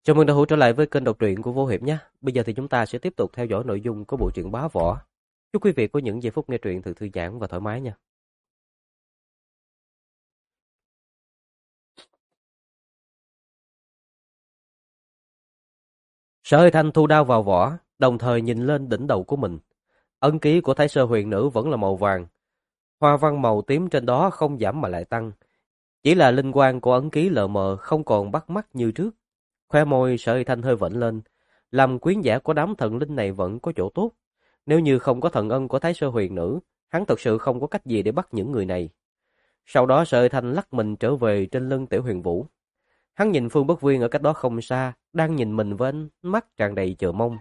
Chào mừng đã hữu trở lại với kênh đọc truyện của Vô Hiệp nhé. Bây giờ thì chúng ta sẽ tiếp tục theo dõi nội dung của bộ truyện Bá Võ. Chúc quý vị có những giây phút nghe truyện thật thư giãn và thoải mái nha. Sở Hơi Thanh thu đao vào vỏ, đồng thời nhìn lên đỉnh đầu của mình. Ấn ký của Thái Sơ Huyền Nữ vẫn là màu vàng. Hoa văn màu tím trên đó không giảm mà lại tăng. Chỉ là linh quang của ấn ký lờ mờ không còn bắt mắt như trước. Khoe môi Sở Hơi Thanh hơi vểnh lên. Làm quyến giả của đám thần linh này vẫn có chỗ tốt. Nếu như không có thần ân của Thái Sơ Huyền Nữ, hắn thật sự không có cách gì để bắt những người này. Sau đó Sở Hơi Thanh lắc mình trở về trên lưng Tiểu Huyền Vũ. Hắn nhìn Phương Bất Viên ở cách đó không xa, đang nhìn mình với ánh mắt tràn đầy chờ mong.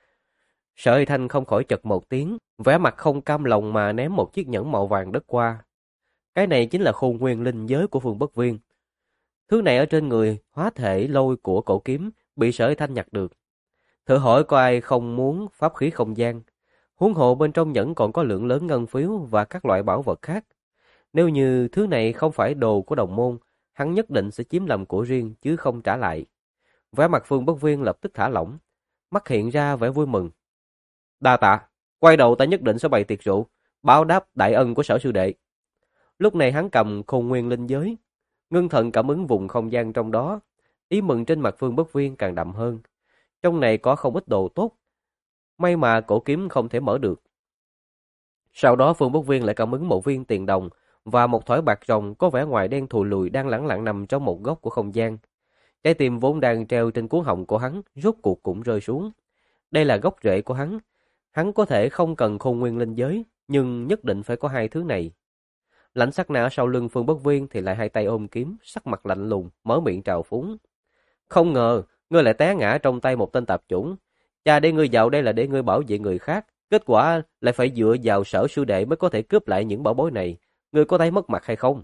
Sở Hơi Thanh không khỏi chật một tiếng, vẻ mặt không cam lòng mà ném một chiếc nhẫn màu vàng đất qua. Cái này chính là khôn nguyên linh giới của Phương Bất Viên. Thứ này ở trên người hóa thể lôi của cổ kiếm bị Sở Hơi Thanh nhặt được. Thử hỏi có ai không muốn pháp khí không gian. Huống hồ bên trong nhẫn còn có lượng lớn ngân phiếu và các loại bảo vật khác. Nếu như thứ này không phải đồ của đồng môn, hắn nhất định sẽ chiếm làm của riêng chứ không trả lại. Vẻ mặt Phương Bất Viên lập tức thả lỏng, mắt hiện ra vẻ vui mừng. Đa tạ, quay đầu ta nhất định sẽ bày tiệc rượu, báo đáp đại ân của Sở sư đệ. Lúc này hắn cầm khôn nguyên linh giới, ngưng thần cảm ứng vùng không gian trong đó, ý mừng trên mặt Phương Bất Viên càng đậm hơn. Trong này có không ít đồ tốt, may mà cổ kiếm không thể mở được. Sau đó Phương Bất Viên lại cảm ứng một viên tiền đồng và một thỏi bạc ròng có vẻ ngoài đen thùi lùi đang lẳng lặng nằm trong một góc của không gian. Trái tim vốn đang treo trên cuống họng của hắn rốt cuộc cũng rơi xuống. Đây là gốc rễ của hắn. Hắn có thể không cần khôn nguyên linh giới, nhưng nhất định phải có hai thứ này. Lãnh Sắc Na ở sau lưng Phương Bất Viên thì lại hai tay ôm kiếm, sắc mặt lạnh lùng, mở miệng trào phúng. Không ngờ, ngươi lại té ngã trong tay một tên tạp chủng. Cha để ngươi vào đây là để ngươi bảo vệ người khác. Kết quả lại phải dựa vào Sở sư đệ mới có thể cướp lại những bảo bối này. Ngươi có thấy mất mặt hay không?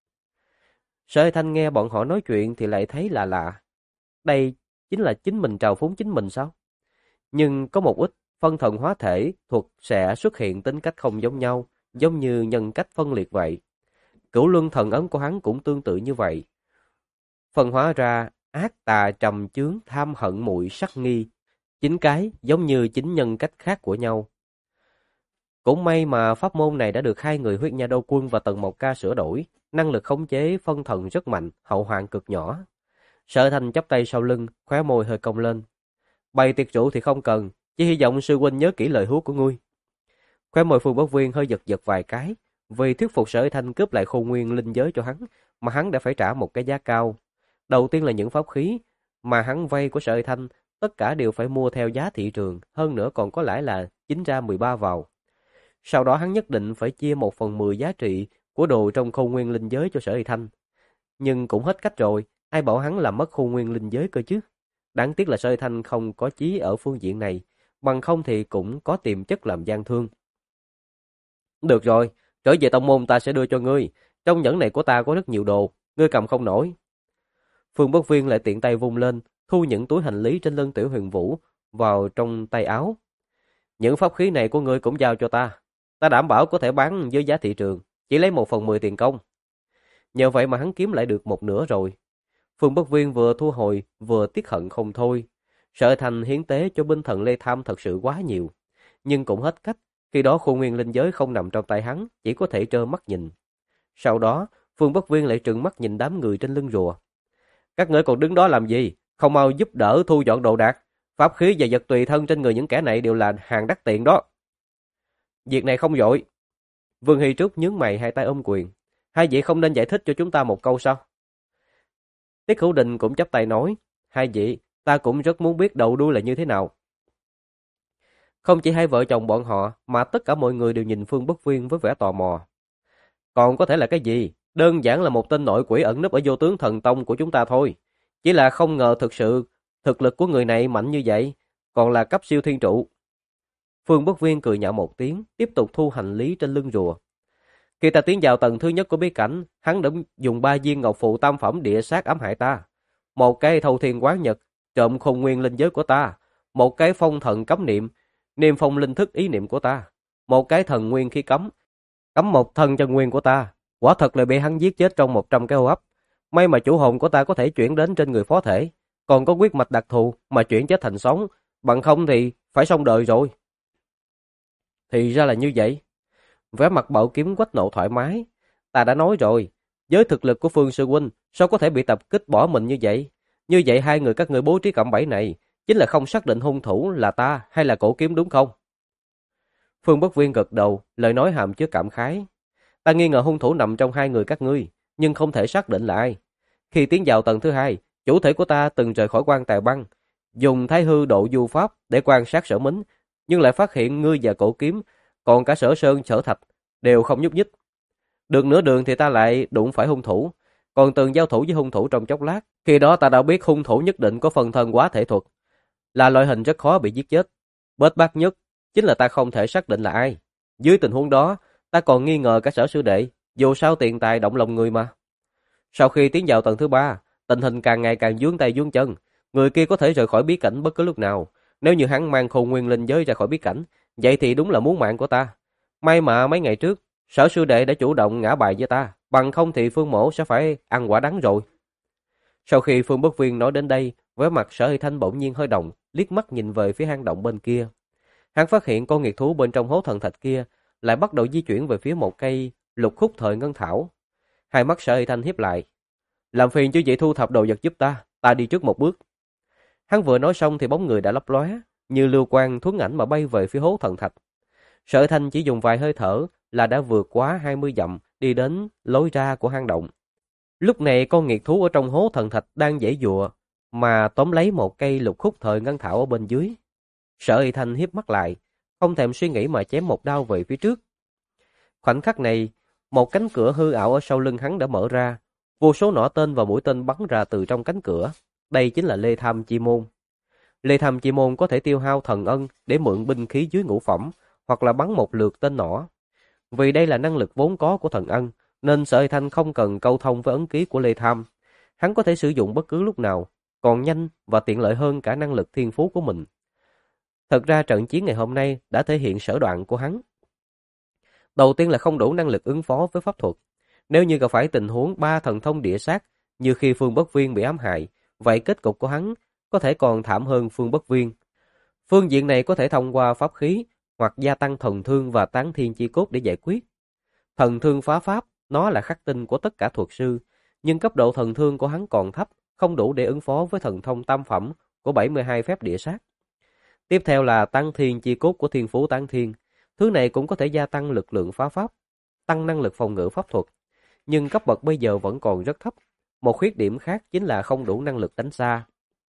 Sở Hơi Thanh nghe bọn họ nói chuyện thì lại thấy là lạ. Đây chính là chính mình trào phúng chính mình sao? Nhưng có một ít phân thần hóa thể thuật sẽ xuất hiện tính cách không giống nhau, giống như nhân cách phân liệt vậy. Cửu luân thần ấn của hắn cũng tương tự như vậy. Phân hóa ra ác tà trầm chướng tham hận muội sắc nghi, chính cái giống như chính nhân cách khác của nhau. Cũng may mà pháp môn này đã được hai người Huyết Nha Đô Quân và Tần Mộc Ca sửa đổi, năng lực khống chế phân thần rất mạnh, hậu hoạn cực nhỏ. Sở Thanh chắp tay sau lưng, khóe môi hơi cong lên. Bày tiệc rượu thì không cần, chỉ hy vọng sư huynh nhớ kỹ lời hứa của ngươi. Khóe môi Phương Bất Viên hơi giật giật vài cái, vì thuyết phục Sở Thanh cướp lại khôn nguyên linh giới cho hắn, mà hắn đã phải trả một cái giá cao. Đầu tiên là những pháp khí mà hắn vay của Sở Thanh, tất cả đều phải mua theo giá thị trường, hơn nữa còn có lãi là 9 ra 13 vào. Sau đó hắn nhất định phải chia 1/10 giá trị của đồ trong khôn nguyên linh giới cho Sở Hy Thanh. Nhưng cũng hết cách rồi, ai bảo hắn làm mất khôn nguyên linh giới cơ chứ. Đáng tiếc là Sở Hy Thanh không có chí ở phương diện này, bằng không thì cũng có tiềm chất làm gian thương. Được rồi, trở về tông môn ta sẽ đưa cho ngươi. Trong nhẫn này của ta có rất nhiều đồ, ngươi cầm không nổi. Phương Bất Viên lại tiện tay vung lên, thu những túi hành lý trên lưng Tiểu Huyền Vũ vào trong tay áo. Những pháp khí này của ngươi cũng giao cho ta. Ta đảm bảo có thể bán với giá thị trường, chỉ lấy 1/10 tiền công. Nhờ vậy mà hắn kiếm lại được một nửa rồi. Phương Bất Viên vừa thu hồi, vừa tiếc hận không thôi. Sở Thành hiến tế cho binh thần Lê Tham thật sự quá nhiều. Nhưng cũng hết cách, khi đó khôn nguyên linh giới không nằm trong tay hắn, chỉ có thể trơ mắt nhìn. Sau đó, Phương Bất Viên lại trừng mắt nhìn đám người trên lưng rùa. Các ngươi còn đứng đó làm gì? Không mau giúp đỡ thu dọn đồ đạc. Pháp khí và vật tùy thân trên người những kẻ này đều là hàng đắt tiền đó. Việc này không vội. Vương Hy Trúc nhướng mày hai tay ôm quyền. Hai vị không nên giải thích cho chúng ta một câu sao? Tiết Hữu Đình cũng chắp tay nói. Hai vị, ta cũng rất muốn biết đầu đuôi là như thế nào. Không chỉ hai vợ chồng bọn họ, mà tất cả mọi người đều nhìn Phương Bất Viên với vẻ tò mò. Còn có thể là cái gì? Đơn giản là một tên nội quỷ ẩn núp ở Vô Tướng Thần Tông của chúng ta thôi. Chỉ là không ngờ thực lực của người này mạnh như vậy, còn là cấp siêu thiên trụ. Phương Bất Viên cười nhạo một tiếng, tiếp tục thu hành lý trên lưng rùa. Khi ta tiến vào tầng thứ nhất của bí cảnh, hắn đã dùng 3 viên ngọc phụ tam phẩm địa sát ám hại ta. Một cái thâu thiên quán nhật, trộm khôn nguyên linh giới của ta. Một cái phong thần cấm niệm, niêm phong linh thức ý niệm của ta. Một cái thần nguyên khí cấm, cấm một thân chân nguyên của ta. Quả thật là bị hắn giết chết trong 100 cái hô hấp. May mà chủ hồn của ta có thể chuyển đến trên người phó thể. còn có huyết mạch đặc thù mà chuyển chết thành sống, bằng không thì phải xong đời rồi. Thì ra là như vậy. Vẻ mặt Bảo Kiếm quách nộ thoải mái. Ta đã nói rồi, với thực lực của Phương sư huynh, sao có thể bị tập kích bỏ mình như vậy? Như vậy hai người các ngươi bố trí cạm bẫy này, chính là không xác định hung thủ là ta hay là Cổ Kiếm đúng không? Phương Bất Viên gật đầu, lời nói hàm chứa cảm khái. Ta nghi ngờ hung thủ nằm trong hai người các ngươi, nhưng không thể xác định là ai. Khi tiến vào tầng thứ hai, chủ thể của ta từng rời khỏi quan tài băng, dùng thái hư độ du pháp để quan sát Sở Mính, nhưng lại phát hiện ngươi và Cổ Kiếm, còn cả Sở Sơn, Sở Thạch đều không nhúc nhích. Được nửa đường thì ta lại đụng phải hung thủ, còn từng giao thủ với hung thủ trong chốc lát, khi đó ta đã biết hung thủ nhất định có phần thân quá thể thuật, là loại hình rất khó bị giết chết. Bết bát nhất chính là ta không thể xác định là ai. Dưới tình huống đó, ta còn nghi ngờ cả Sở sư đệ, dù sao tiền tài động lòng người mà. Sau khi tiến vào tầng thứ ba, tình hình càng ngày càng vướng tay vướng chân, người kia có thể rời khỏi bí cảnh bất cứ lúc nào. Nếu như hắn mang Khôn Nguyên Linh giới ra khỏi bí cảnh, vậy thì đúng là muốn mạng của ta. May mà mấy ngày trước, Sở sư đệ đã chủ động ngã bài với ta, bằng không thì Phương mỗ sẽ phải ăn quả đắng rồi. Sau khi Phương Bất Viên nói đến đây, vẻ mặt Sở Hy Thanh bỗng nhiên hơi động, liếc mắt nhìn về phía hang động bên kia. Hắn phát hiện con nghiệt thú bên trong hố thần thạch kia lại bắt đầu di chuyển về phía một cây lục khúc thời ngân thảo. Hai mắt Sở Hy Thanh hiếp lại. Làm phiền chứ vậy thu thập đồ vật giúp ta, ta đi trước một bước. Hắn vừa nói xong thì bóng người đã lấp lóe, như lưu quang thuấn ảnh mà bay về phía hố thần thạch. Sở Hy Thanh chỉ dùng vài hơi thở là đã vượt quá 20 dặm đi đến lối ra của hang động. Lúc này con nghiệt thú ở trong hố thần thạch đang giãy giụa mà tóm lấy một cây lục khúc thời ngân thảo ở bên dưới. Sở Hy Thanh hiếp mắt lại, không thèm suy nghĩ mà chém một đao về phía trước. Khoảnh khắc này, một cánh cửa hư ảo ở sau lưng hắn đã mở ra, vô số nỏ tên và mũi tên bắn ra từ trong cánh cửa. Đây chính là Lê Tham Chi Môn. Lê Tham Chi Môn có thể tiêu hao thần ân để mượn binh khí dưới ngũ phẩm, hoặc là bắn một lượt tên nỏ. Vì đây là năng lực vốn có của thần ân, nên Sở Hy Thanh không cần câu thông với ấn ký của Lê Tham. Hắn có thể sử dụng bất cứ lúc nào, còn nhanh và tiện lợi hơn cả năng lực thiên phú của mình. Thật ra trận chiến ngày hôm nay đã thể hiện sở đoạn của hắn. Đầu tiên là không đủ năng lực ứng phó với pháp thuật. Nếu như gặp phải tình huống ba thần thông địa sát như khi Phương Bất Viên bị ám hại, vậy kết cục của hắn có thể còn thảm hơn Phương Bất Viên. Phương diện này có thể thông qua pháp khí hoặc gia tăng thần thương và tán thiên chi cốt để giải quyết. Thần thương phá pháp, nó là khắc tinh của tất cả thuật sư, nhưng cấp độ thần thương của hắn còn thấp, không đủ để ứng phó với thần thông tam phẩm của 72 phép địa sát. Tiếp theo là tán thiên chi cốt của thiên phú tán thiên. Thứ này cũng có thể gia tăng lực lượng phá pháp, tăng năng lực phòng ngự pháp thuật, nhưng cấp bậc bây giờ vẫn còn rất thấp. Một khuyết điểm khác chính là không đủ năng lực đánh xa.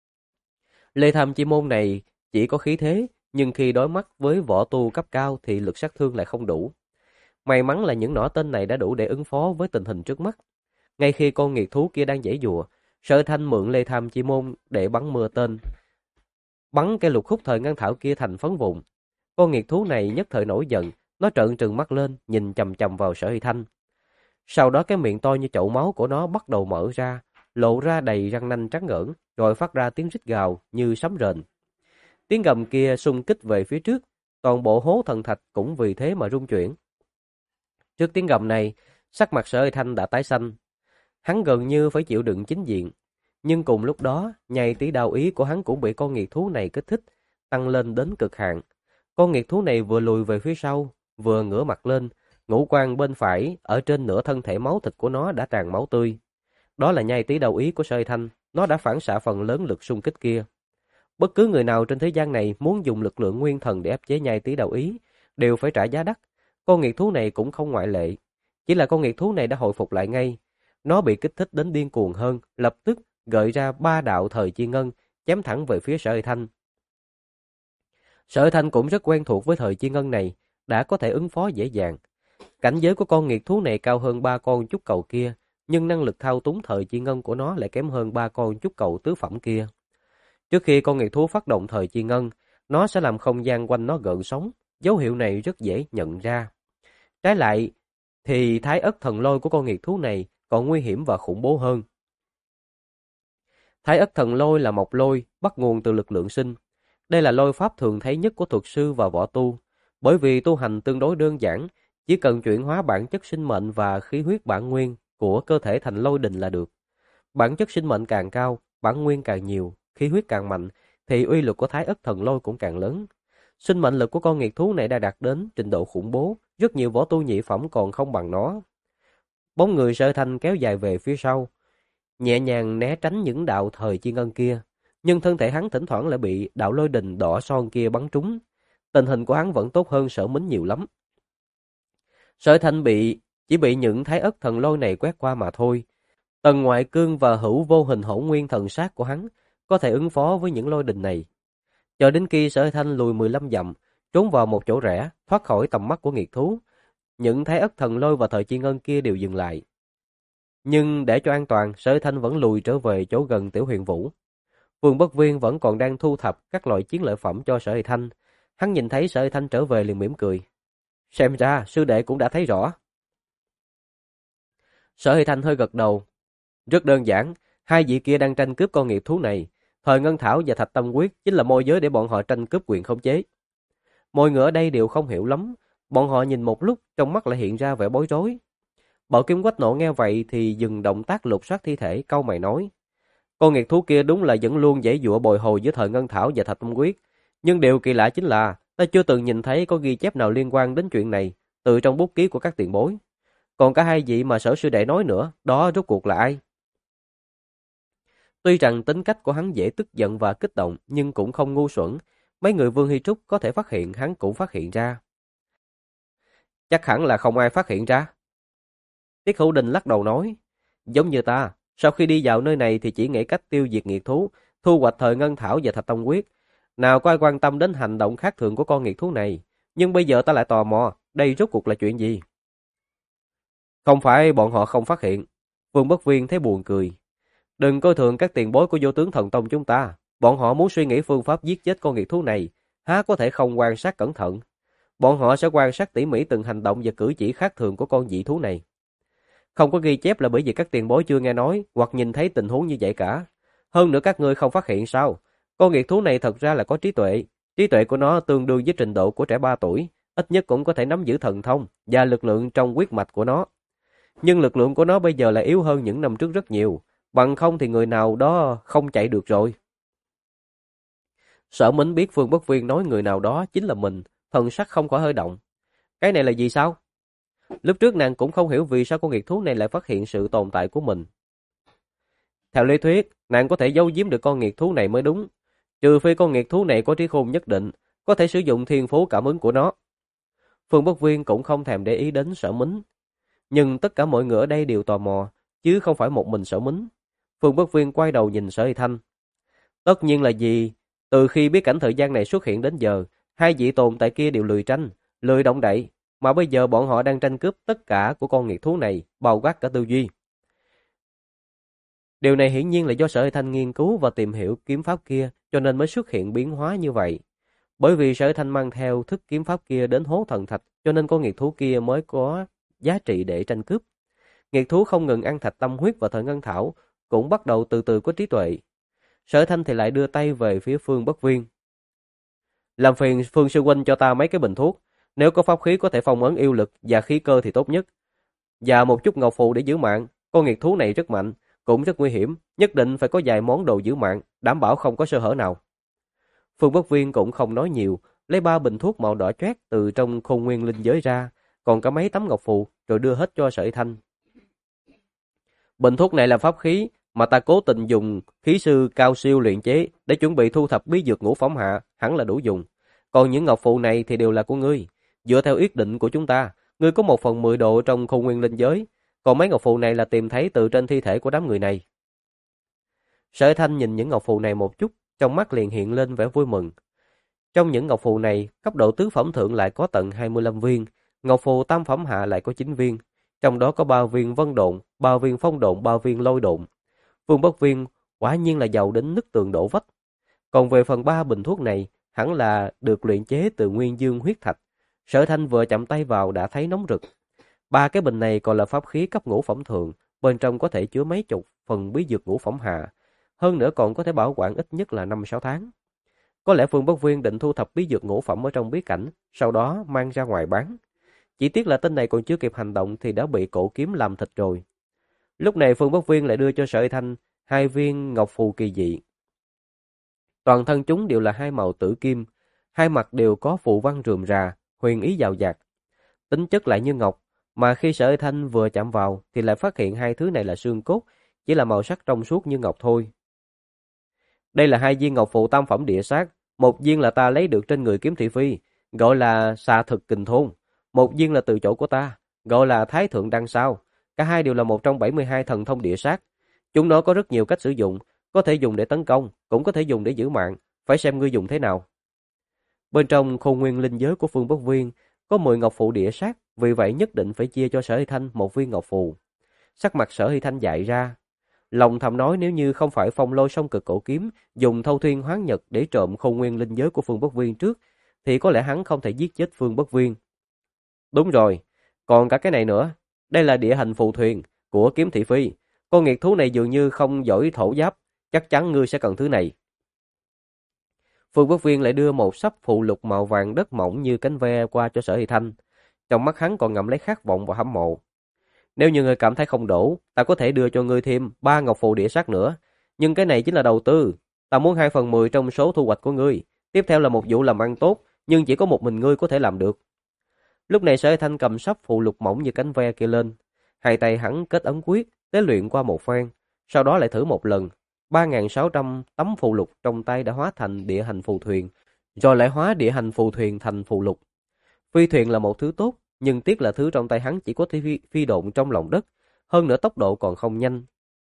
Lê Tham Chi Môn này chỉ có khí thế, nhưng khi đối mắt với võ tu cấp cao thì lực sát thương lại không đủ. May mắn là những nỏ tên này đã đủ để ứng phó với tình hình trước mắt. Ngay khi con nghiệt thú kia đang giãy giụa, Sở Thanh mượn Lê Tham Chi Môn để bắn mưa tên, bắn cây lục khúc thời ngân thảo kia thành phấn vụn. Con nghiệt thú này nhất thời nổi giận, nó trợn trừng mắt lên, nhìn chằm chằm vào Sở Hy Thanh. Sau đó cái miệng to như chậu máu của nó bắt đầu mở ra, lộ ra đầy răng nanh trắng ngỡn, rồi phát ra tiếng rít gào như sấm rền. Tiếng gầm kia xung kích về phía trước, toàn bộ hố thần thạch cũng vì thế mà rung chuyển. Trước tiếng gầm này, sắc mặt Sở Hy Thanh đã tái xanh. Hắn gần như phải chịu đựng chính diện. Nhưng cùng lúc đó, nhai tí đao ý của hắn cũng bị con nghiệt thú này kích thích, tăng lên đến cực hạn. Con nghiệt thú này vừa lùi về phía sau, vừa ngửa mặt lên, ngũ quan bên phải ở trên nửa thân thể máu thịt của nó đã tràn máu tươi. Đó là nhai tí đao ý của Sở Hy Thanh, nó đã phản xạ phần lớn lực xung kích kia. Bất cứ người nào trên thế gian này muốn dùng lực lượng nguyên thần để áp chế nhai tí đao ý, đều phải trả giá đắt. Con nghiệt thú này cũng không ngoại lệ. Chỉ là con nghiệt thú này đã hồi phục lại ngay. Nó bị kích thích đến điên cuồng hơn, lập tức gợi ra 3 đạo thời chi ngân, chém thẳng về phía Sở Hy Thanh. Sở Hy Thanh cũng rất quen thuộc với thời chi ngân này, đã có thể ứng phó dễ dàng. Cảnh giới của con nghiệt thú này cao hơn 3 con trúc cầu kia, nhưng năng lực thao túng thời chi ngân của nó lại kém hơn 3 con trúc cầu tứ phẩm kia. Trước khi con nghiệt thú phát động thời chi ngân, nó sẽ làm không gian quanh nó gợn sóng, dấu hiệu này rất dễ nhận ra. Trái lại, thì thái ất thần lôi của con nghiệt thú này còn nguy hiểm và khủng bố hơn. Thái ất thần lôi là một lôi bắt nguồn từ lực lượng sinh. Đây là lôi pháp thường thấy nhất của thuật sư và võ tu, bởi vì tu hành tương đối đơn giản, chỉ cần chuyển hóa bản chất sinh mệnh và khí huyết bản nguyên của cơ thể thành lôi đình là được. Bản chất sinh mệnh càng cao, bản nguyên càng nhiều, khí huyết càng mạnh, thì uy lực của Thái Ức Thần Lôi cũng càng lớn. Sinh mệnh lực của con nghiệt thú này đã đạt đến trình độ khủng bố, rất nhiều võ tu nhị phẩm còn không bằng nó. Bóng người Sở Thanh kéo dài về phía sau, nhẹ nhàng né tránh những đạo thời chi ngân kia, nhưng thân thể hắn thỉnh thoảng lại bị đạo lôi đình đỏ son kia bắn trúng. Tình hình của hắn vẫn tốt hơn Sở Mính nhiều lắm. Sở Thanh chỉ bị những Thái Ức Thần Lôi này quét qua mà thôi. Tần Ngoại Cương và hữu vô hình hỗn nguyên thần sát của hắn có thể ứng phó với những lôi đình này. Chờ đến khi Sở Thanh lùi 15 dặm, trốn vào một chỗ rẽ, thoát khỏi tầm mắt của nghiệt thú, những Thái Ức Thần Lôi và thời chi ngân kia đều dừng lại. Nhưng để cho an toàn, Sở Thanh vẫn lùi trở về chỗ gần Tiểu Huyền Vũ. Vương Bất Viên vẫn còn đang thu thập các loại chiến lợi phẩm cho Sở Thanh. Hắn nhìn thấy Sở Thanh trở về liền mỉm cười. Xem ra sư đệ cũng đã thấy rõ. Sở Thanh hơi gật đầu. Rất đơn giản, hai vị kia đang tranh cướp con nghiệt thú này. Thời Ngân Thảo và Thạch Tâm Quyết chính là môi giới để bọn họ tranh cướp quyền khống chế. Mọi người ở đây đều không hiểu lắm. Bọn họ nhìn một lúc, trong mắt lại hiện ra vẻ bối rối. Bảo Kim Quách Nộ nghe vậy thì dừng động tác lục soát thi thể, cau mày nói. Con nghiệt thú kia đúng là vẫn luôn giãy giụa bồi hồi với Thời Ngân Thảo và Thạch Tâm Quyết. Nhưng điều kỳ lạ chính là ta chưa từng nhìn thấy có ghi chép nào liên quan đến chuyện này từ trong bút ký của các tiền bối. Còn cả hai vị mà Sở sư đệ nói nữa, đó rốt cuộc là ai? Tuy rằng tính cách của hắn dễ tức giận và kích động, nhưng cũng không ngu xuẩn. Mấy người Vương Hy Trúc có thể phát hiện, hắn cũng phát hiện ra. Chắc hẳn là không ai phát hiện ra. Tiết Hữu Đình lắc đầu nói, giống như ta, sau khi đi vào nơi này thì chỉ nghĩ cách tiêu diệt nghiệt thú, thu hoạch Thời Ngân Thảo và Thạch Tông Quyết. Nào có ai quan tâm đến hành động khác thường của con nghiệt thú này. Nhưng bây giờ ta lại tò mò, đây rốt cuộc là chuyện gì? Không phải bọn họ không phát hiện. Vương Bất Viên thấy buồn cười. Đừng coi thường các tiền bối của Vô Tướng Thần Tông chúng ta. Bọn họ muốn suy nghĩ phương pháp giết chết con nghiệt thú này, há có thể không quan sát cẩn thận. Bọn họ sẽ quan sát tỉ mỉ từng hành động và cử chỉ khác thường của con dị thú này. Không có ghi chép là bởi vì các tiền bối chưa nghe nói hoặc nhìn thấy tình huống như vậy cả. Hơn nữa các ngươi không phát hiện sao? Con nghiệt thú này thật ra là có trí tuệ. Trí tuệ của nó tương đương với trình độ của trẻ 3 tuổi. Ít nhất cũng có thể nắm giữ thần thông và lực lượng trong huyết mạch của nó. Nhưng lực lượng của nó bây giờ lại yếu hơn những năm trước rất nhiều. Bằng không thì người nào đó không chạy được rồi. Sở Mính biết Phương Bất Viên nói người nào đó chính là mình. Thần sắc không khỏi hơi động. Cái này là gì sao? Lúc trước nàng cũng không hiểu vì sao con nghiệt thú này lại phát hiện sự tồn tại của mình. Theo lý thuyết, nàng có thể giấu giếm được con nghiệt thú này mới đúng. Trừ phi con nghiệt thú này có trí khôn nhất định, có thể sử dụng thiên phú cảm ứng của nó. Phương Bất Viên cũng không thèm để ý đến Sở Mính. Nhưng tất cả mọi người ở đây đều tò mò, chứ không phải một mình Sở Mính. Phương Bất Viên quay đầu nhìn Sở Y Thanh. Tất nhiên là gì? Từ khi biết cảnh thời gian này xuất hiện đến giờ, hai vị tồn tại kia đều lười tranh, lười động đậy. Mà bây giờ bọn họ đang tranh cướp tất cả của con nghiệt thú này, bao quát cả tư duy. Điều này hiển nhiên là do Sở Thanh nghiên cứu và tìm hiểu kiếm pháp kia cho nên mới xuất hiện biến hóa như vậy. Bởi vì Sở Thanh mang theo thức kiếm pháp kia đến hố thần thạch cho nên con nghiệt thú kia mới có giá trị để tranh cướp. Nghiệt thú không ngừng ăn thạch tâm huyết và thời ngân thảo, cũng bắt đầu từ từ có trí tuệ. Sở Thanh thì lại đưa tay về phía Phương Bất Viên. Làm phiền Phương sư huynh cho ta mấy cái bình thuốc, nếu có pháp khí có thể phong ấn yêu lực và khí cơ thì tốt nhất. Và một chút ngọc phù để giữ mạng, con nghiệt thú này rất mạnh, cũng rất nguy hiểm, nhất định phải có vài món đồ giữ mạng, đảm bảo không có sơ hở nào. Phương Bất Viên cũng không nói nhiều, lấy 3 bình thuốc màu đỏ chót từ trong khôn nguyên linh giới ra, còn cả mấy tấm ngọc phù, rồi đưa hết cho Sở Thanh. Bình thuốc này là pháp khí mà ta cố tình dùng khí sư cao siêu luyện chế để chuẩn bị thu thập bí dược ngũ phẩm hạ, hẳn là đủ dùng. Còn những ngọc phù này thì đều là của ngươi. Dựa theo yết định của chúng ta, ngươi có 1/10 độ trong khôn nguyên linh giới, còn mấy ngọc phù này là tìm thấy từ trên thi thể của đám người này. Sở Thanh nhìn những ngọc phù này một chút, trong mắt liền hiện lên vẻ vui mừng. Trong những ngọc phù này, cấp độ tứ phẩm thượng lại có tận 25 viên, ngọc phù tam phẩm hạ lại có 9 viên, trong đó có 3 viên vân độn, 3 viên phong độn, 3 viên lôi độn. Phương Bất Viên quả nhiên là giàu đến nứt tường đổ vách. Còn về phần 3 bình thuốc này, hẳn là được luyện chế từ nguyên dương huyết thạch. Sở Thanh vừa chạm tay vào đã thấy nóng rực. 3 cái bình này còn là pháp khí cấp ngũ phẩm thượng, bên trong có thể chứa mấy chục phần bí dược ngũ phẩm hạ, hơn nữa còn có thể bảo quản ít nhất là 5-6 tháng. Có lẽ Phương Bất Viên định thu thập bí dược ngũ phẩm ở trong bí cảnh, sau đó mang ra ngoài bán. Chỉ tiếc là tên này còn chưa kịp hành động thì đã bị cổ kiếm làm thịt rồi. Lúc này Phương Bất Viên lại đưa cho Sở Thanh 2 viên ngọc phù kỳ dị. Toàn thân chúng đều là hai màu tử kim, hai mặt đều có phù văn rườm rà, huyền ý dào dạt. Tính chất lại như ngọc, mà khi Sở Hải Thanh vừa chạm vào thì lại phát hiện hai thứ này là xương cốt, chỉ là màu sắc trong suốt như ngọc thôi. Đây là hai viên ngọc phù tam phẩm địa sát, một viên là ta lấy được trên người Kiếm Thị Phi, gọi là xà thực kình thôn, một viên là từ chỗ của ta, gọi là Thái Thượng Đăng Sao. Cả hai đều là một trong 72 thần thông địa sát. Chúng nó có rất nhiều cách sử dụng, có thể dùng để tấn công, cũng có thể dùng để giữ mạng, phải xem ngươi dùng thế nào. Bên trong Khôn Nguyên linh giới của Phương Bất Viên có 10 ngọc phù địa sát, vì vậy nhất định phải chia cho Sở Hy Thanh một viên ngọc phù. Sắc mặt Sở Hy Thanh dại ra, lòng thầm nói nếu như không phải Phong Lôi Song Cực Cổ Kiếm dùng Thâu Thiên Hoán Nhật để trộm Khôn Nguyên linh giới của Phương Bất Viên trước, thì có lẽ hắn không thể giết chết Phương Bất Viên. Đúng rồi, còn cả cái này nữa, đây là địa hành phù thuyền của Kiếm Thị Phi. Con nghiệt thú này dường như không giỏi thổ giáp, chắc chắn ngươi sẽ cần thứ này. Phương Bất Viên lại đưa một sấp phụ lục màu vàng đất mỏng như cánh ve qua cho Sở Hy Thanh. Trong mắt hắn còn ngậm lấy khát vọng và hâm mộ. Nếu như ngươi cảm thấy không đủ, ta có thể đưa cho ngươi thêm 3 ngọc phù địa sát nữa. Nhưng cái này chính là đầu tư. Ta muốn 2/10 trong số thu hoạch của ngươi. Tiếp theo là một vụ làm ăn tốt, nhưng chỉ có một mình ngươi có thể làm được. Lúc này Sở Hy Thanh cầm sấp phụ lục mỏng như cánh ve kia lên. Hai tay hắn kết ấn quyết, tế luyện qua một phen. Sau đó lại thử một lần. 3.600 tấm phù lục trong tay đã hóa thành địa hành phù thuyền, rồi lại hóa địa hành phù thuyền thành phù lục. Phi thuyền là một thứ tốt, nhưng tiếc là thứ trong tay hắn chỉ có thể phi độn trong lòng đất, hơn nữa tốc độ còn không nhanh.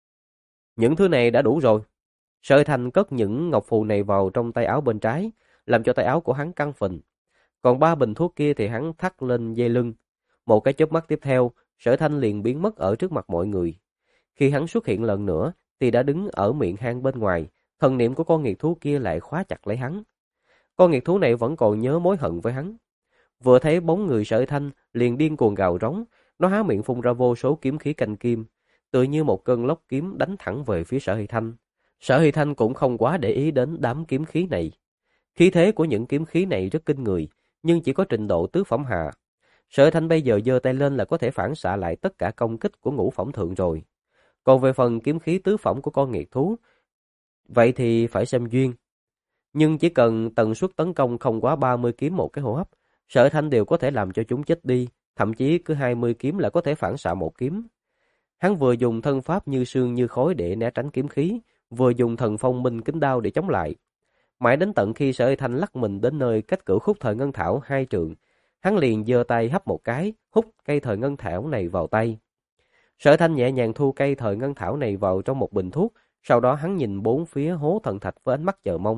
Những thứ này đã đủ rồi. Sở Thành cất những ngọc phù này vào trong tay áo bên trái, làm cho tay áo của hắn căng phình. Còn 3 bình thuốc kia thì hắn thắt lên dây lưng. Một cái chớp mắt tiếp theo, Sở Thanh liền biến mất ở trước mặt mọi người. Khi hắn xuất hiện lần nữa, thì đã đứng ở miệng hang bên ngoài, thần niệm của con nghiệt thú kia lại khóa chặt lấy hắn. Con nghiệt thú này vẫn còn nhớ mối hận với hắn. Vừa thấy bóng người Sở Thanh, liền điên cuồng gào rống, nó há miệng phun ra vô số kiếm khí canh kim, tựa như một cơn lốc kiếm đánh thẳng về phía Sở Hy Thanh. Sở Hy Thanh cũng không quá để ý đến đám kiếm khí này. Khí thế của những kiếm khí này rất kinh người, nhưng chỉ có trình độ tứ phẩm hạ. Sở Hy Thanh bây giờ giơ tay lên là có thể phản xạ lại tất cả công kích của ngũ phẩm thượng rồi. Còn về phần kiếm khí tứ phẩm của con nghiệt thú, vậy thì phải xem duyên. Nhưng chỉ cần tần suất tấn công không quá 30 kiếm một cái hô hấp, Sở Thanh đều có thể làm cho chúng chết đi, thậm chí cứ 20 kiếm là có thể phản xạ một kiếm. Hắn vừa dùng thân pháp như sương như khói để né tránh kiếm khí, vừa dùng thần phong minh kính đao để chống lại. Mãi đến tận khi Sở Thanh lắc mình đến nơi cách cửu khúc thời ngân thảo 2 trượng, hắn liền giơ tay hấp một cái, hút cây thời ngân thảo này vào tay. Sở Thanh nhẹ nhàng thu cây thời ngân thảo này vào trong một bình thuốc, sau đó hắn nhìn bốn phía hố thần thạch với ánh mắt chờ mong.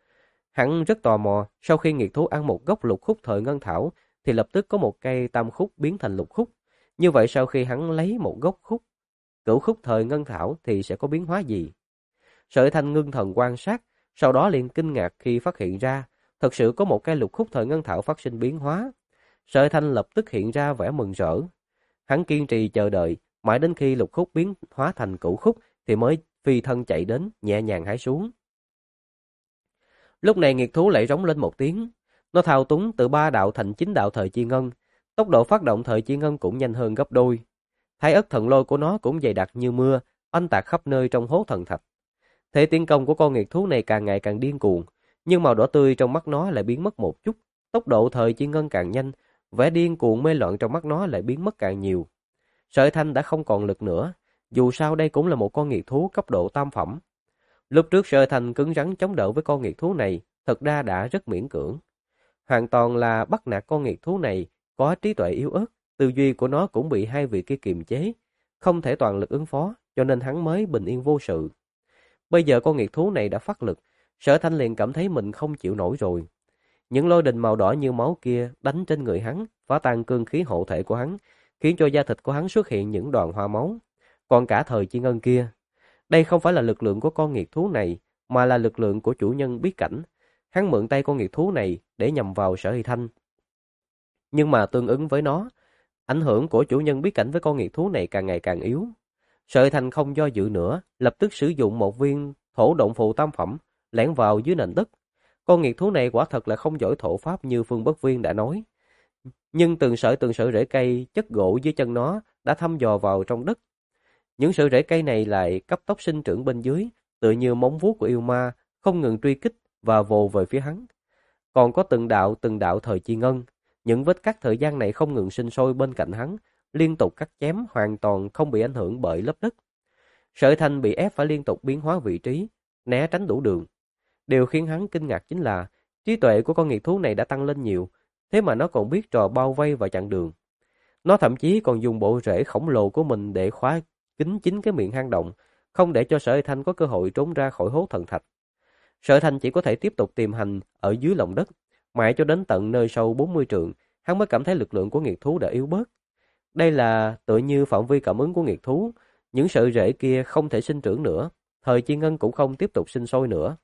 Hắn rất tò mò, sau khi nghiệt thú ăn một gốc lục khúc thời ngân thảo, thì lập tức có một cây tam khúc biến thành lục khúc. Như vậy sau khi hắn lấy một gốc cửu khúc thời ngân thảo thì sẽ có biến hóa gì? Sở Thanh ngưng thần quan sát, sau đó liền kinh ngạc khi phát hiện ra, thật sự có một cây lục khúc thời ngân thảo phát sinh biến hóa. Sở Thanh lập tức hiện ra vẻ mừng rỡ. Hắn kiên trì chờ đợi, mãi đến khi lục khúc biến hóa thành cửu khúc thì mới phi thân chạy đến, nhẹ nhàng hái xuống. Lúc này nghiệt thú lại rống lên một tiếng, nó thao túng từ 3 đạo thành 9 đạo thời chi ngân, tốc độ phát động thời chi ngân cũng nhanh hơn gấp đôi. Thái ất thần lôi của nó cũng dày đặc như mưa, oanh tạc khắp nơi trong hố thần thạch. Thế tiến công của con nghiệt thú này càng ngày càng điên cuồng, nhưng màu đỏ tươi trong mắt nó lại biến mất một chút, tốc độ thời chi ngân càng nhanh, vẻ điên cuồng mê loạn trong mắt nó lại biến mất càng nhiều. Sở Thanh đã không còn lực nữa, dù sao đây cũng là một con nghiệt thú cấp độ tam phẩm. Lúc trước Sở Thanh cứng rắn chống đỡ với con nghiệt thú này, thật ra đã rất miễn cưỡng. Hoàn toàn là bắt nạt con nghiệt thú này, có trí tuệ yếu ớt, tư duy của nó cũng bị hai vị kia kiềm chế, không thể toàn lực ứng phó, cho nên hắn mới bình yên vô sự. Bây giờ con nghiệt thú này đã phát lực, Sở Thanh liền cảm thấy mình không chịu nổi rồi. Những lôi đình màu đỏ như máu kia đánh trên người hắn, phá tan cương khí hộ thể của hắn, khiến cho da thịt của hắn xuất hiện những đoàn hoa máu. Còn cả thời chi ngân kia, đây không phải là lực lượng của con nghiệt thú này, mà là lực lượng của chủ nhân bí cảnh. Hắn mượn tay con nghiệt thú này để nhằm vào Sở Hy Thanh. Nhưng mà tương ứng với nó, ảnh hưởng của chủ nhân bí cảnh với con nghiệt thú này càng ngày càng yếu. Sở Hy Thanh không do dự nữa, lập tức sử dụng một viên thổ động phù tam phẩm, lẻn vào dưới nền đất. Con nghiệt thú này quả thật là không giỏi thổ pháp như Phương Bất Viên đã nói. Nhưng từng sợi rễ cây chất gỗ dưới chân nó đã thăm dò vào trong đất. Những sợi rễ cây này lại cấp tốc sinh trưởng bên dưới, tựa như móng vuốt của yêu ma, không ngừng truy kích, và vồ về phía hắn. Còn có từng đạo thời chi ngân, những vết cắt thời gian này không ngừng sinh sôi bên cạnh hắn, liên tục cắt chém hoàn toàn không bị ảnh hưởng bởi lớp đất. Sở Thanh bị ép phải liên tục biến hóa vị trí, né tránh đủ đường. Điều khiến hắn kinh ngạc chính là trí tuệ của con nghiệt thú này đã tăng lên nhiều, thế mà nó còn biết trò bao vây và chặn đường. Nó thậm chí còn dùng bộ rễ khổng lồ của mình để khóa kín chính cái miệng hang động, không để cho Sở Thanh có cơ hội trốn ra khỏi hố thần thạch. Sở Thanh chỉ có thể tiếp tục tìm hành ở dưới lòng đất, mãi cho đến tận nơi sâu 40 trượng, hắn mới cảm thấy lực lượng của nghiệt thú đã yếu bớt. Đây là tựa như phạm vi cảm ứng của nghiệt thú, những sợi rễ kia không thể sinh trưởng nữa, thời chi ngân cũng không tiếp tục sinh sôi nữa.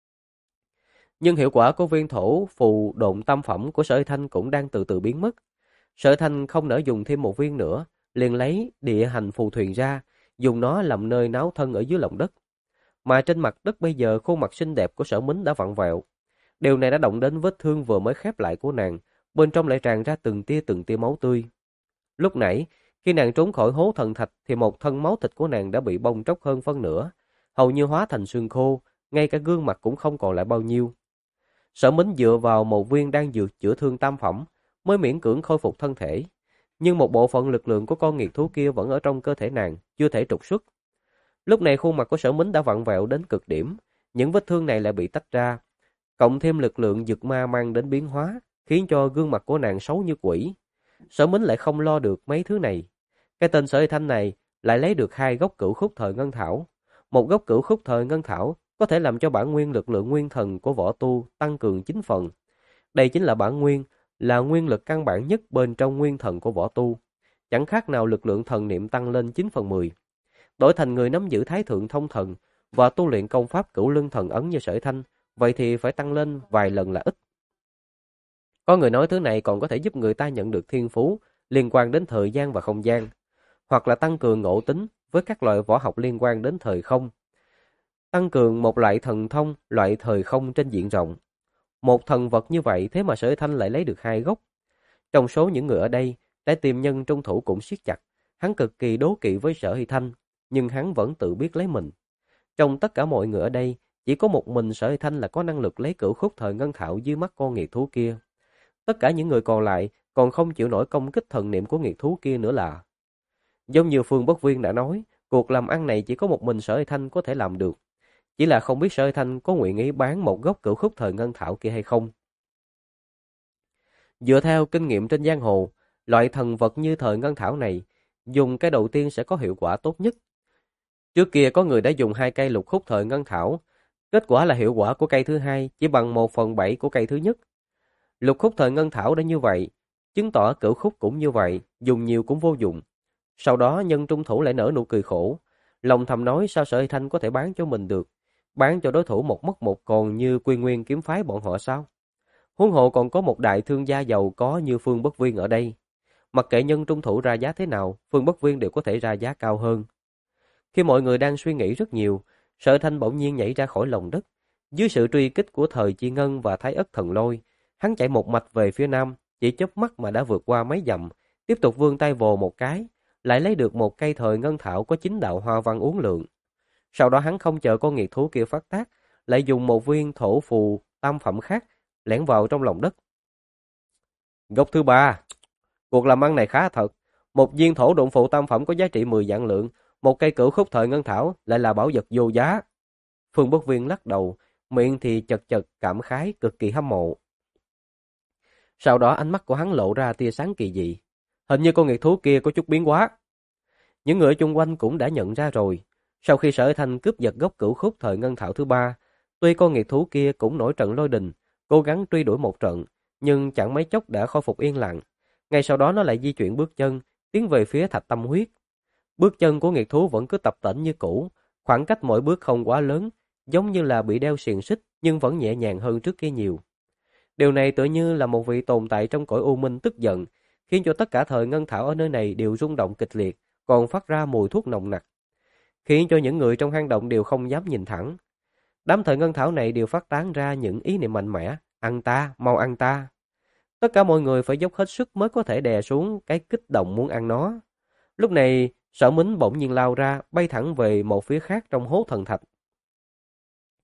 Nhưng hiệu quả của viên thổ phù độn tam phẩm của Sở Thanh cũng đang từ từ biến mất. Sở Thanh không nỡ dùng thêm một viên nữa, liền lấy địa hành phù thuyền ra, dùng nó làm nơi náo thân ở dưới lòng đất. Mà trên mặt đất bây giờ khuôn mặt xinh đẹp của Sở Mính đã vặn vẹo. Điều này đã động đến vết thương vừa mới khép lại của nàng, bên trong lại tràn ra từng tia máu tươi. Lúc nãy, khi nàng trốn khỏi hố thần thạch thì một thân máu thịt của nàng đã bị bong tróc hơn phân nửa, hầu như hóa thành xương khô, ngay cả gương mặt cũng không còn lại bao nhiêu. Sở Mính dựa vào một viên đang dược chữa thương tam phẩm, mới miễn cưỡng khôi phục thân thể. Nhưng một bộ phận lực lượng của con nghiệt thú kia vẫn ở trong cơ thể nàng, chưa thể trục xuất. Lúc này khuôn mặt của Sở Mính đã vặn vẹo đến cực điểm, những vết thương này lại bị tách ra. Cộng thêm lực lượng dược ma mang đến biến hóa, khiến cho gương mặt của nàng xấu như quỷ. Sở Mính lại không lo được mấy thứ này. Cái tên Sở Thanh này lại lấy được 2 gốc cửu khúc thời ngân thảo. Một gốc cửu khúc thời ngân thảo có thể làm cho bản nguyên lực lượng nguyên thần của võ tu tăng cường 9 phần. Đây chính là bản nguyên, là nguyên lực căn bản nhất bên trong nguyên thần của võ tu. Chẳng khác nào lực lượng thần niệm tăng lên 9 phần 10. Đổi thành người nắm giữ thái thượng thông thần và tu luyện công pháp cửu lưng thần ấn như Sở Thanh, vậy thì phải tăng lên vài lần là ít. Có người nói thứ này còn có thể giúp người ta nhận được thiên phú liên quan đến thời gian và không gian, hoặc là tăng cường ngộ tính với các loại võ học liên quan đến thời không. Tăng cường một loại thần thông, loại thời không trên diện rộng. Một thần vật như vậy thế mà Sở Thanh lại lấy được 2 gốc. Trong số những người ở đây, trái tim nhân trung thủ cũng siết chặt. Hắn cực kỳ đố kỵ với Sở Thanh, nhưng hắn vẫn tự biết lấy mình. Trong tất cả mọi người ở đây, chỉ có một mình Sở Thanh là có năng lực lấy cửu khúc thời ngân thảo dưới mắt con nghiệt thú kia. Tất cả những người còn lại còn không chịu nổi công kích thần niệm của nghiệt thú kia nữa là. Giống như Phương Bất Viên đã nói, cuộc làm ăn này chỉ có một mình Sở Thanh có thể làm được. Chỉ là không biết Sở Thanh có nguyện ý bán một gốc cửu khúc thời ngân thảo kia hay không. Dựa theo kinh nghiệm trên giang hồ, loại thần vật như thời ngân thảo này, dùng cái đầu tiên sẽ có hiệu quả tốt nhất. Trước kia có người đã dùng 2 cây lục khúc thời ngân thảo, kết quả là hiệu quả của cây thứ hai chỉ bằng 1/7 của cây thứ nhất. Lục khúc thời ngân thảo đã như vậy, chứng tỏ cửu khúc cũng như vậy, dùng nhiều cũng vô dụng. Sau đó nhân trung thủ lại nở nụ cười khổ, lòng thầm nói sao Sở Thanh có thể bán cho mình được, bán cho đối thủ một mất một còn như Quy Nguyên kiếm phái bọn họ sao? Huống hộ còn có một đại thương gia giàu có như Phương Bất Viên ở đây. Mặc kệ nhân trung thủ ra giá thế nào, Phương Bất Viên đều có thể ra giá cao hơn. Khi mọi người đang suy nghĩ rất nhiều, Sở Thanh bỗng nhiên nhảy ra khỏi lòng đất. Dưới sự truy kích của Thời Chi Ngân và Thái Ất Thần Lôi, hắn chạy một mạch về phía nam, chỉ chớp mắt mà đã vượt qua mấy dặm, tiếp tục vươn tay vồ một cái, lại lấy được một cây thời ngân thảo có 9 đạo hoa văn uốn lượn. Sau đó hắn không chờ con nghiệt thú kia phát tác, lại dùng một viên thổ phù tam phẩm khác lẻn vào trong lòng đất. Gốc thứ 3, cuộc làm ăn này khá thật. Một viên thổ độn phù tam phẩm có giá trị 10 vạn lượng, một cây cửu khúc thời ngân thảo lại là bảo vật vô giá. Phương Bất Viên lắc đầu, miệng thì chật chật cảm khái cực kỳ hâm mộ. Sau đó ánh mắt của hắn lộ ra tia sáng kỳ dị. Hình như con nghiệt thú kia có chút biến hóa. Những người chung quanh cũng đã nhận ra rồi. Sau khi Sở Thanh cướp giật gốc cửu khúc thời ngân thảo thứ 3, tuy con nghiệt thú kia cũng nổi trận lôi đình, cố gắng truy đuổi một trận, nhưng chẳng mấy chốc đã khôi phục yên lặng. Ngay sau đó nó lại di chuyển bước chân, tiến về phía Thạch Tâm Huyết. Bước chân của nghiệt thú vẫn cứ tập tễnh như cũ, khoảng cách mỗi bước không quá lớn, giống như là bị đeo xiềng xích nhưng vẫn nhẹ nhàng hơn trước kia nhiều. Điều này tựa như là một vị tồn tại trong cõi u minh tức giận, khiến cho tất cả thời ngân thảo ở nơi này đều rung động kịch liệt, còn phát ra mùi thuốc nồng nặc, khiến cho những người trong hang động đều không dám nhìn thẳng. Đám thời ngân thảo này đều phát tán ra những ý niệm mạnh mẽ, ăn ta, mau ăn ta. Tất cả mọi người phải dốc hết sức mới có thể đè xuống cái kích động muốn ăn nó. Lúc này, Sở Mính bỗng nhiên lao ra, bay thẳng về một phía khác trong hố thần thạch.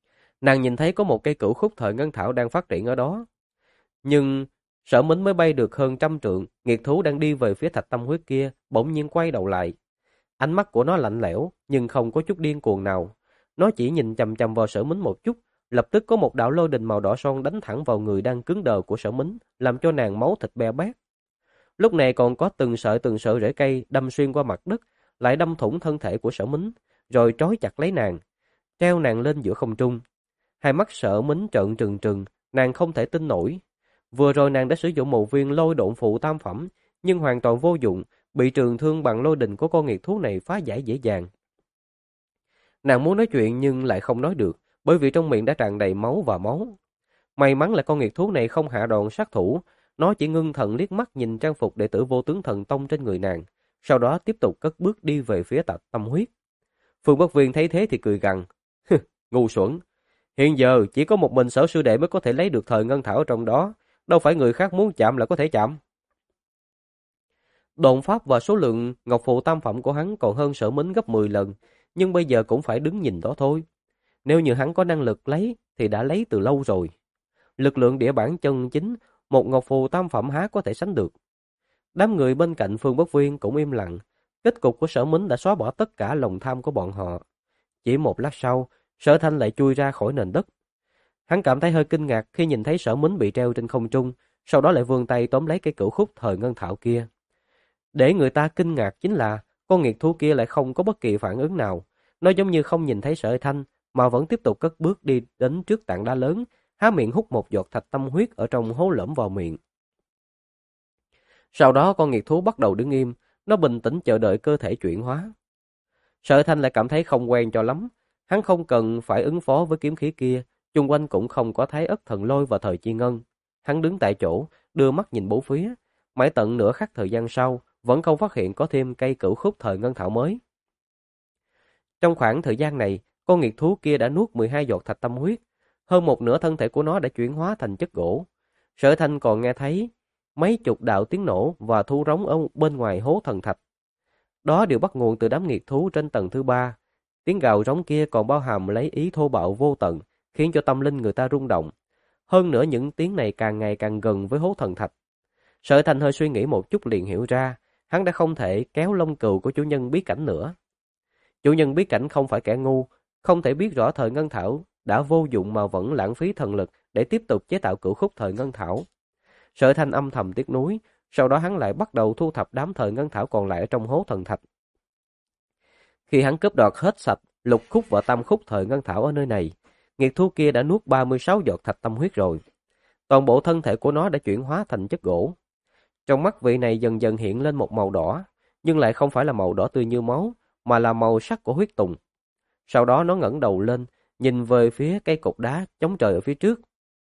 Nàng nhìn thấy có một cây cửu khúc thời ngân thảo đang phát triển ở đó. Nhưng Sở Mính mới bay được hơn 100 trượng, nghiệt thú đang đi về phía thạch tâm huyết kia, bỗng nhiên quay đầu lại. Ánh mắt của nó lạnh lẽo, nhưng không có chút điên cuồng nào. Nó chỉ nhìn chằm chằm vào Sở Mính một chút, lập tức có một đạo lôi đình màu đỏ son đánh thẳng vào người đang cứng đờ của Sở Mính, làm cho nàng máu thịt be bét. Lúc này còn có từng sợi rễ cây đâm xuyên qua mặt đất, lại đâm thủng thân thể của Sở Mính, rồi trói chặt lấy nàng, treo nàng lên giữa không trung. Hai mắt Sở Mính trợn trừng trừng, nàng không thể tin nổi. Vừa rồi nàng đã sử dụng một viên lôi độn phụ tam phẩm, nhưng hoàn toàn vô dụng, bị trường thương bằng lôi đình của con nghiệt thú này phá giải dễ dàng. Nàng muốn nói chuyện nhưng lại không nói được, bởi vì trong miệng đã tràn đầy máu và máu. May mắn là con nghiệt thú này không hạ đòn sát thủ, nó chỉ ngưng thần liếc mắt nhìn trang phục đệ tử Vô Tướng Thần Tông trên người nàng, sau đó tiếp tục cất bước đi về phía Tạch Tâm Huyết. Phương Bất Viên thấy thế thì cười gằn, ngu xuẩn, hiện giờ chỉ có một mình Sở sư đệ mới có thể lấy được thời ngân thảo trong đó, đâu phải người khác muốn chạm là có thể chạm. Độn pháp và số lượng ngọc phụ tam phẩm của hắn còn hơn Sở Mính gấp 10 lần, nhưng bây giờ cũng phải đứng nhìn đó thôi. Nếu như hắn có năng lực lấy thì đã lấy từ lâu rồi. Lực lượng địa bản chân chính, một ngọc phù tam phẩm há có thể sánh được. Đám người bên cạnh Phương Bất Viên cũng im lặng. Kết cục của Sở Mính đã xóa bỏ tất cả lòng tham của bọn họ. Chỉ một lát sau, Sở Thanh lại chui ra khỏi nền đất. Hắn cảm thấy hơi kinh ngạc khi nhìn thấy Sở Mính bị treo trên không trung, sau đó lại vươn tay tóm lấy cái cửu khúc thời ngân thảo kia. Để người ta kinh ngạc chính là con nghiệt thú kia lại không có bất kỳ phản ứng nào. Nó giống như không nhìn thấy Sở Thanh mà vẫn tiếp tục cất bước đi đến trước tảng đá lớn, há miệng hút một giọt thạch tâm huyết ở trong hố lõm vào miệng. Sau đó con nghiệt thú bắt đầu đứng im, nó bình tĩnh chờ đợi cơ thể chuyển hóa. Sở Thanh lại cảm thấy không quen cho lắm, hắn không cần phải ứng phó với kiếm khí kia, chung quanh cũng không có Thái Ất Thần Lôi và Thời Chi Ngân. Hắn đứng tại chỗ, đưa mắt nhìn bốn phía, mãi tận nửa khắc thời gian sau, vẫn không phát hiện có thêm cây cửu khúc thời ngân thảo mới. Trong khoảng thời gian này, con nghiệt thú kia đã nuốt 12 giọt thạch tâm huyết, hơn một nửa thân thể của nó đã chuyển hóa thành chất gỗ. Sở Thanh còn nghe thấy mấy chục đạo tiếng nổ và thu rống ở bên ngoài hố thần thạch. Đó đều bắt nguồn từ đám nghiệt thú trên tầng thứ 3. Tiếng gào rống kia còn bao hàm lấy ý thô bạo vô tận, khiến cho tâm linh người ta rung động. Hơn nữa những tiếng này càng ngày càng gần với hố thần thạch. Sở Thanh hơi suy nghĩ một chút liền hiểu ra, hắn đã không thể kéo lông cừu của chủ nhân bí cảnh nữa. Chủ nhân bí cảnh không phải kẻ ngu, không thể biết rõ thời ngân thảo đã vô dụng mà vẫn lãng phí thần lực để tiếp tục chế tạo cửu khúc thời ngân thảo. Sở Thanh âm thầm tiếc nuối, sau đó hắn lại bắt đầu thu thập đám thời ngân thảo còn lại ở trong hố thần thạch. Khi hắn cướp đoạt hết sạch lục khúc và tam khúc thời ngân thảo ở nơi này, nghiệt thú kia đã nuốt 36 giọt thạch tâm huyết rồi. Toàn bộ thân thể của nó đã chuyển hóa thành chất gỗ. Trong mắt vị này dần dần hiện lên một màu đỏ, nhưng lại không phải là màu đỏ tươi như máu, mà là màu sắc của huyết tùng. Sau đó nó ngẩng đầu lên, nhìn về phía cây cột đá chống trời ở phía trước.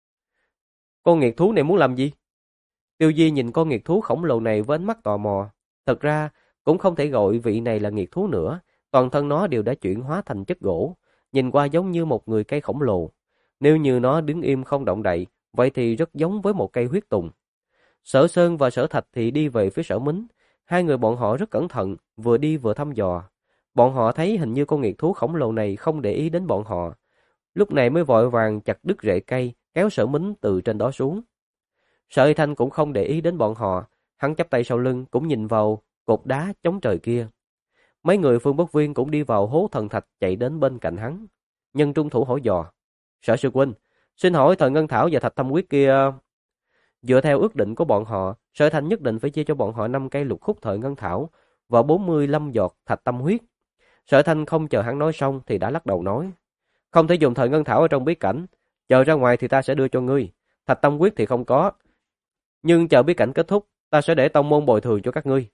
Con nghiệt thú này muốn làm gì? Tiêu Di nhìn con nghiệt thú khổng lồ này với ánh mắt tò mò. Thật ra, cũng không thể gọi vị này là nghiệt thú nữa, toàn thân nó đều đã chuyển hóa thành chất gỗ, nhìn qua giống như một người cây khổng lồ. Nếu như nó đứng im không động đậy, vậy thì rất giống với một cây huyết tùng. Sở Sơn và Sở Thạch thì đi về phía Sở Mính, hai người bọn họ rất cẩn thận, vừa đi vừa thăm dò. Bọn họ thấy hình như con nghiệt thú khổng lồ này không để ý đến bọn họ. Lúc này mới vội vàng chặt đứt rễ cây, kéo Sở Mính từ trên đó xuống. Sở Thanh cũng không để ý đến bọn họ, hắn chắp tay sau lưng cũng nhìn vào cột đá chống trời kia. Mấy người Phương Bất Viên cũng đi vào hố thần thạch chạy đến bên cạnh hắn. Nhân trung thủ hỏi dò, Sở sư huynh, xin hỏi thời ngân thảo và thạch thâm quyết kia... Dựa theo ước định của bọn họ, Sở Thanh nhất định phải chia cho bọn họ 5 cây lục khúc thời ngân thảo và 45 giọt thạch tâm huyết. Sở Thanh không chờ hắn nói xong thì đã lắc đầu nói, không thể dùng thời ngân thảo ở trong bí cảnh, chờ ra ngoài thì ta sẽ đưa cho ngươi, thạch tâm huyết thì không có. Nhưng chờ bí cảnh kết thúc, ta sẽ để tông môn bồi thường cho các ngươi.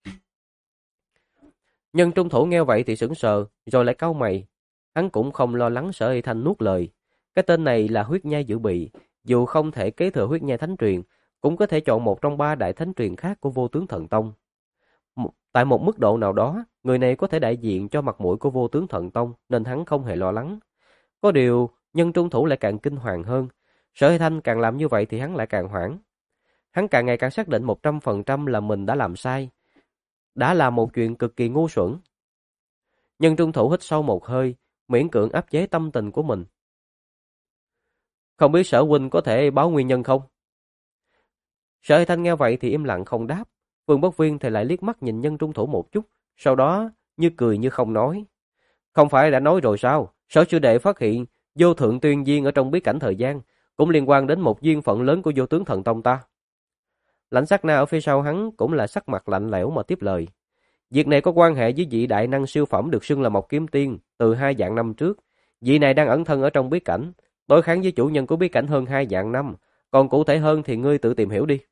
Nhân trung thủ nghe vậy thì sững sờ, rồi lại cau mày. Hắn cũng không lo lắng Sở Y Thanh nuốt lời. Cái tên này là huyết nhai dự bị, dù không thể kế thừa huyết nhai thánh truyền, cũng có thể chọn một trong 3 đại thánh truyền khác của Vô Tướng Thần Tông. Tại một mức độ nào đó, người này có thể đại diện cho mặt mũi của Vô Tướng Thần Tông, nên hắn không hề lo lắng. Có điều, nhân trung thủ lại càng kinh hoàng hơn. Sở Y Thanh càng làm như vậy thì hắn lại càng hoảng. Hắn càng ngày càng xác định 100% là mình đã làm sai, đã làm một chuyện cực kỳ ngu xuẩn. Nhân trung thủ hít sâu một hơi, miễn cưỡng áp chế tâm tình của mình. Không biết Sở huynh có thể báo nguyên nhân không? Sở Hy Thanh nghe vậy thì im lặng không đáp. Vương Bất Viên thì lại liếc mắt nhìn Nhân Trung Thủ một chút, sau đó như cười như không nói. Không phải đã nói rồi sao? Sở sư đệ phát hiện vô thượng tuyên duyên ở trong bí cảnh thời gian cũng liên quan đến một duyên phận lớn của vô tướng thần tông ta. Lãnh Sát Na ở phía sau hắn cũng là sắc mặt lạnh lẽo mà tiếp lời. Việc này có quan hệ với vị đại năng siêu phẩm được xưng là Mộc Kiếm Tiên từ 2 vạn năm trước. Vị này đang ẩn thân ở trong bí cảnh, đối kháng với chủ nhân của bí cảnh hơn 2 vạn năm. Còn cụ thể hơn thì ngươi tự tìm hiểu đi.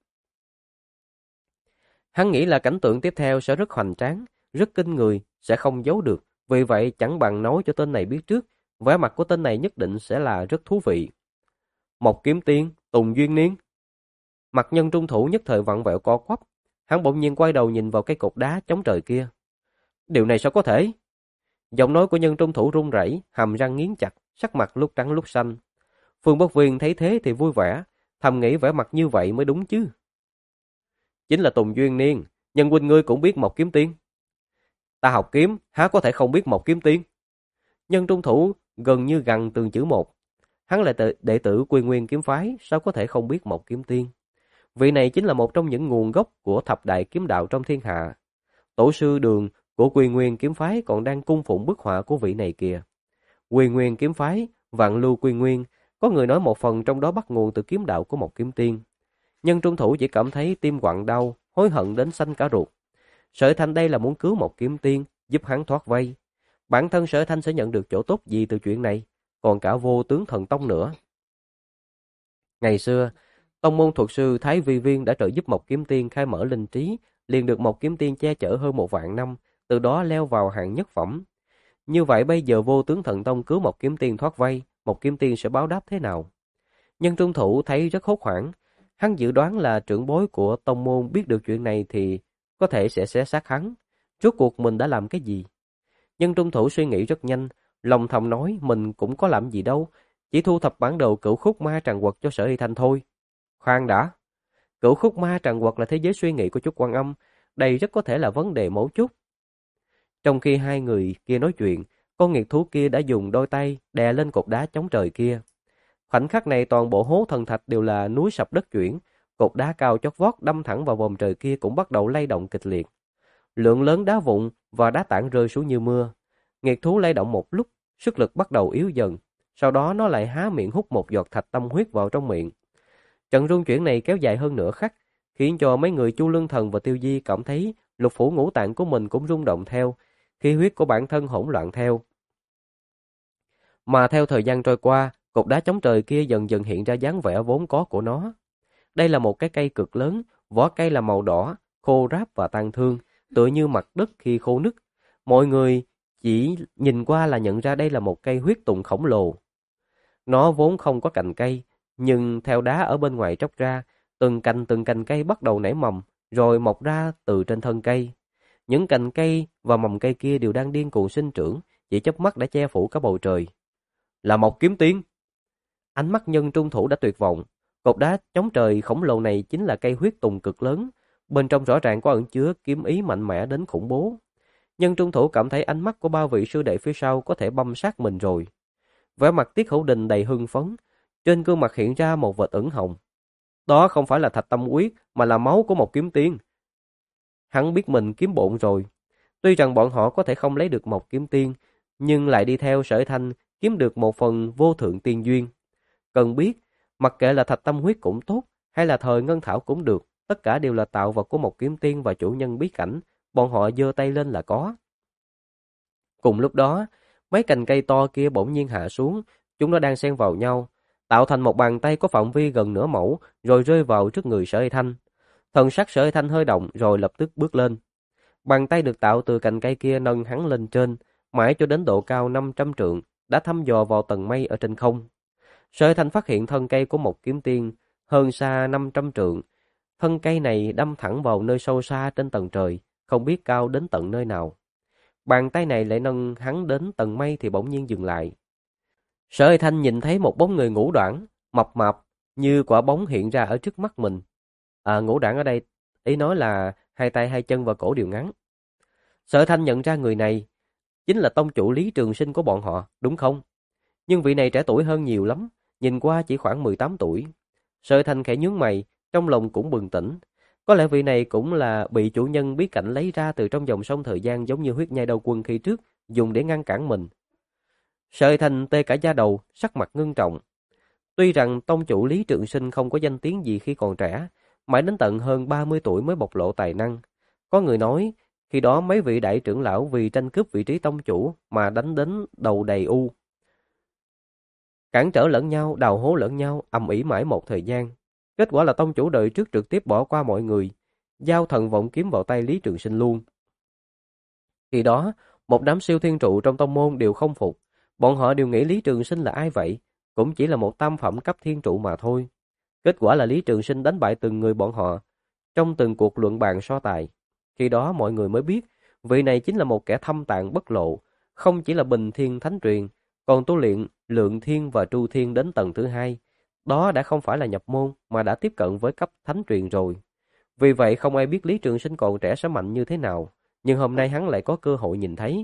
Hắn nghĩ là cảnh tượng tiếp theo sẽ rất hoành tráng, rất kinh người, sẽ không giấu được. Vì vậy chẳng bằng nói cho tên này biết trước, vẻ mặt của tên này nhất định sẽ là rất thú vị. Mộc Kiếm Tiên, Tùng Duyên Niên. Mặt Nhân Trung Thủ nhất thời vặn vẹo co quắp, hắn bỗng nhiên quay đầu nhìn vào cái cột đá chống trời kia. Điều này sao có thể? Giọng nói của Nhân Trung Thủ run rẩy, hàm răng nghiến chặt, sắc mặt lúc trắng lúc xanh. Phương Bất Viên thấy thế thì vui vẻ, thầm nghĩ vẻ mặt như vậy mới đúng chứ. Chính là Tùng Duyên Niên, Nhân huynh ngươi cũng biết Mộc Kiếm Tiên. Ta học kiếm, há có thể không biết Mộc Kiếm Tiên? Nhân Trung Thủ gần như gằn từng chữ một. Hắn là đệ tử Quy Nguyên kiếm phái, sao có thể không biết Mộc Kiếm Tiên? Vị này chính là một trong những nguồn gốc của thập đại kiếm đạo trong thiên hạ. Tổ sư Đường của Quy Nguyên kiếm phái còn đang cung phụng bức họa của vị này kìa. Quy Nguyên kiếm phái, Vạn Lưu Quy Nguyên, có người nói một phần trong đó bắt nguồn từ kiếm đạo của Mộc Kiếm Tiên. Nhân Trung Thủ chỉ cảm thấy tim quặn đau, hối hận đến xanh cả ruột. Sở Thanh đây là muốn cứu Mộc Kiếm Tiên, giúp hắn thoát vây. Bản thân Sở Thanh sẽ nhận được chỗ tốt gì từ chuyện này, còn cả Vô Tướng Thần Tông nữa. Ngày xưa, tông môn thuật sư Thái Vi Viên đã trợ giúp Mộc Kiếm Tiên khai mở linh trí, liền được Mộc Kiếm Tiên che chở hơn 1 vạn năm, từ đó leo vào hạng nhất phẩm. Như vậy bây giờ Vô Tướng Thần Tông cứu Mộc Kiếm Tiên thoát vây, Mộc Kiếm Tiên sẽ báo đáp thế nào? Nhân Trung Thủ thấy rất hốt hoảng, hắn dự đoán là trưởng bối của tông môn biết được chuyện này thì có thể sẽ xé xác hắn. Rốt cuộc mình đã làm cái gì? Nhân Trung Thủ suy nghĩ rất nhanh, lòng thầm nói mình cũng có làm gì đâu, chỉ thu thập bản đồ Cửu Khúc Ma Tràng Quật cho Sở Hy Thanh thôi. Khoan đã, Cửu Khúc Ma Tràng Quật là thế giới suy nghĩ của Chúc Quan Âm, đây rất có thể là vấn đề mấu chốt. Trong khi hai người kia nói chuyện, con nghiệt thú kia đã dùng đôi tay đè lên cột đá chống trời kia. Khoảnh khắc này toàn bộ hố thần thạch đều là núi sập đất chuyển, cột đá cao chót vót đâm thẳng vào vòm trời kia cũng bắt đầu lay động kịch liệt. Lượng lớn đá vụn và đá tảng rơi xuống như mưa. Nghiệt thú lay động một lúc, sức lực bắt đầu yếu dần, sau đó nó lại há miệng hút một giọt thạch tâm huyết vào trong miệng. Trận rung chuyển này kéo dài hơn nửa khắc, khiến cho mấy người Chu Lương Thần và Tiêu Di cảm thấy lục phủ ngũ tạng của mình cũng rung động theo, khí huyết của bản thân hỗn loạn theo. Mà theo thời gian trôi qua, cột đá chống trời kia dần dần hiện ra dáng vẻ vốn có của nó. Đây là một cái cây cực lớn, vỏ cây là màu đỏ, khô ráp và tàn thương, tựa như mặt đất khi khô nứt. Mọi người chỉ nhìn qua là nhận ra đây là một cây huyết tùng khổng lồ. Nó vốn không có cành cây, nhưng theo đá ở bên ngoài tróc ra, từng cành cây bắt đầu nảy mầm, rồi mọc ra từ trên thân cây. Những cành cây và mầm cây kia đều đang điên cuồng sinh trưởng, chỉ chớp mắt đã che phủ cả bầu trời. Là Mộc Kiếm Tiên. Ánh mắt Nhân Trung Thủ đã tuyệt vọng. Cột đá chống trời khổng lồ này chính là cây huyết tùng cực lớn, bên trong rõ ràng có ẩn chứa kiếm ý mạnh mẽ đến khủng bố. Nhân Trung Thủ cảm thấy ánh mắt của ba vị sư đệ phía sau có thể băm sát mình rồi. Vẻ mặt Tiết Hữu Đình đầy hưng phấn, trên gương mặt hiện ra một vệt ửng hồng. Đó không phải là thạch tâm huyết mà là máu của Mộc Kiếm Tiên. Hắn biết mình kiếm bộn rồi. Tuy rằng bọn họ có thể không lấy được Mộc Kiếm Tiên, nhưng lại đi theo Sở Thanh kiếm được một phần vô thượng tiên duyên. Cần biết, mặc kệ là thạch tâm huyết cũng tốt, hay là thời ngân thảo cũng được, tất cả đều là tạo vật của Mộc Kiếm Tiên và chủ nhân bí cảnh, bọn họ giơ tay lên là có. Cùng lúc đó, mấy cành cây to kia bỗng nhiên hạ xuống, chúng nó đang xen vào nhau, tạo thành một bàn tay có phạm vi gần nửa mẫu, rồi rơi vào trước người Sở Hy Thanh. Thần sắc Sở Hy Thanh hơi động rồi lập tức bước lên. Bàn tay được tạo từ cành cây kia nâng hắn lên trên, mãi cho đến độ cao 500 trượng, đã thăm dò vào tầng mây ở trên không. Sở Hy Thanh phát hiện thân cây của Mộc Kiếm Tiên hơn xa 500 trượng. Thân cây này đâm thẳng vào nơi sâu xa trên tầng trời, không biết cao đến tận nơi nào. Bàn tay này lại nâng hắn đến tầng mây thì bỗng nhiên dừng lại. Sở Hy Thanh nhìn thấy một bóng người ngũ đoản, mập mạp, như quả bóng hiện ra ở trước mắt mình. Ngũ đoản ở đây, ý nói là hai tay hai chân và cổ đều ngắn. Sở Hy Thanh nhận ra người này chính là tông chủ Lý Trường Sinh của bọn họ, đúng không? Nhưng vị này trẻ tuổi hơn nhiều lắm, nhìn qua chỉ khoảng 18 tuổi. Sở Thanh khẽ nhướng mày, trong lòng cũng bừng tỉnh. Có lẽ vị này cũng là bị chủ nhân bí cảnh lấy ra từ trong dòng sông thời gian, giống như huyết nhai đầu quân khi trước, dùng để ngăn cản mình. Sở Thanh tê cả da đầu, sắc mặt ngưng trọng. Tuy rằng tông chủ Lý Trường Sinh không có danh tiếng gì khi còn trẻ, mãi đến tận hơn 30 tuổi mới bộc lộ tài năng. Có người nói, khi đó mấy vị đại trưởng lão vì tranh cướp vị trí tông chủ mà đánh đến đầu đầy u. Cản trở lẫn nhau, đào hố lẫn nhau, ầm ĩ mãi một thời gian. Kết quả là tông chủ đời trước trực tiếp bỏ qua mọi người, giao thần vọng kiếm vào tay Lý Trường Sinh luôn. Khi đó, một đám siêu thiên trụ trong tông môn đều không phục. Bọn họ đều nghĩ Lý Trường Sinh là ai vậy? Cũng chỉ là một tam phẩm cấp thiên trụ mà thôi. Kết quả là Lý Trường Sinh đánh bại từng người bọn họ trong từng cuộc luận bàn so tài. Khi đó mọi người mới biết, vị này chính là một kẻ thâm tàng bất lộ, không chỉ là bình thiên thánh truyền, còn tu luyện lượng thiên và tru thiên đến tầng thứ hai. Đó đã không phải là nhập môn mà đã tiếp cận với cấp thánh truyền rồi. Vì vậy không ai biết Lý Trường Sinh còn trẻ sẽ mạnh như thế nào, nhưng hôm nay hắn lại có cơ hội nhìn thấy.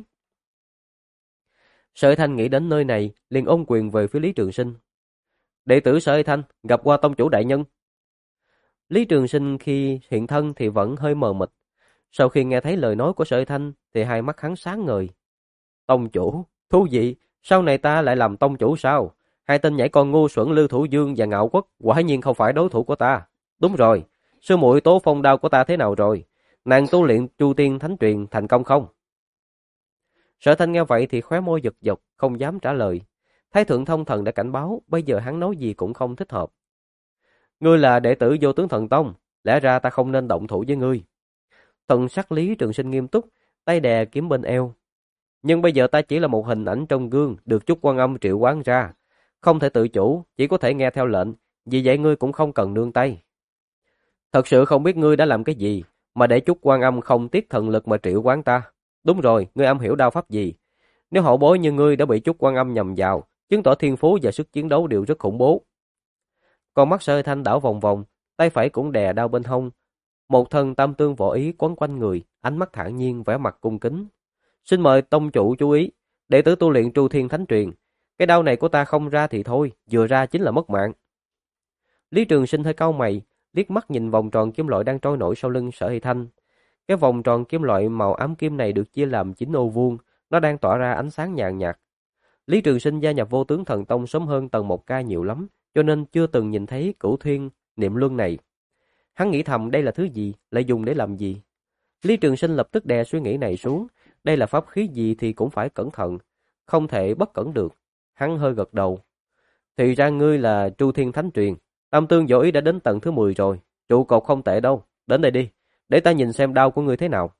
Sở Thanh nghĩ đến nơi này, liền ôm quyền về phía Lý Trường Sinh. Đệ tử Sở Thanh gặp qua tông chủ đại nhân. Lý Trường Sinh khi hiện thân thì vẫn hơi mờ mịt. Sau khi nghe thấy lời nói của Sở Thanh thì hai mắt hắn sáng ngời. Tông chủ, thú vị, sau này ta lại làm tông chủ sao? Hai tên nhảy con ngu xuẩn Lưu Thủ Dương và Ngạo Quốc quả nhiên không phải đối thủ của ta. Đúng rồi, sư muội Tố Phong Đao của ta thế nào rồi? Nàng tu luyện Chu Tiên Thánh Truyền thành công không? Sở Thanh nghe vậy thì khóe môi giật giật, không dám trả lời. Thái thượng thông thần đã cảnh báo, bây giờ hắn nói gì cũng không thích hợp. Ngươi là đệ tử Vô Tướng Thần Tông, lẽ ra ta không nên động thủ với ngươi. Thần sắc Lý Trường Sinh nghiêm túc, tay đè kiếm bên eo. Nhưng bây giờ ta chỉ là một hình ảnh trong gương, được Chúc Quan Âm triệu hoán ra, không thể tự chủ, chỉ có thể nghe theo lệnh, vì vậy ngươi cũng không cần nương tay. Thật sự không biết ngươi đã làm cái gì, mà để Chúc Quan Âm không tiếc thần lực mà triệu hoán ta. Đúng rồi, ngươi am hiểu đao pháp gì? Nếu hậu bối như ngươi đã bị Chúc Quan Âm nhầm vào, chứng tỏ thiên phú và sức chiến đấu đều rất khủng bố. Con mắt Sở Thanh đảo vòng vòng, tay phải cũng đè đao bên hông. Một thân tam tương võ ý quấn quanh người, ánh mắt thản nhiên, vẻ mặt cung kính. Xin mời tông chủ chú ý, đệ tử tu luyện Tru Thiên Thánh Truyền. Cái đao này của ta không ra thì thôi, vừa ra chính là mất mạng. Lý Trường Sinh hơi cau mày, liếc mắt nhìn vòng tròn kim loại đang trôi nổi sau lưng Sở Hy Thanh. Cái vòng tròn kim loại màu ám kim này được chia làm 9 ô vuông, nó đang tỏa ra ánh sáng nhàn nhạt. Lý Trường Sinh gia nhập Vô Tướng Thần Tông sớm hơn Tần Mộc Ca nhiều lắm, cho nên chưa từng nhìn thấy Cửu Thiên Niệm Luân này. Hắn nghĩ thầm đây là thứ gì, lại dùng để làm gì? Lý Trường Sinh lập tức đè suy nghĩ này xuống, đây là pháp khí gì thì cũng phải cẩn thận, không thể bất cẩn được. Hắn hơi gật đầu. Thì ra ngươi là Tru Thiên Thánh Truyền, tam tương võ ý đã đến tầng thứ 10 rồi, trụ cột không tệ đâu, đến đây đi, để ta nhìn xem đao của ngươi thế nào.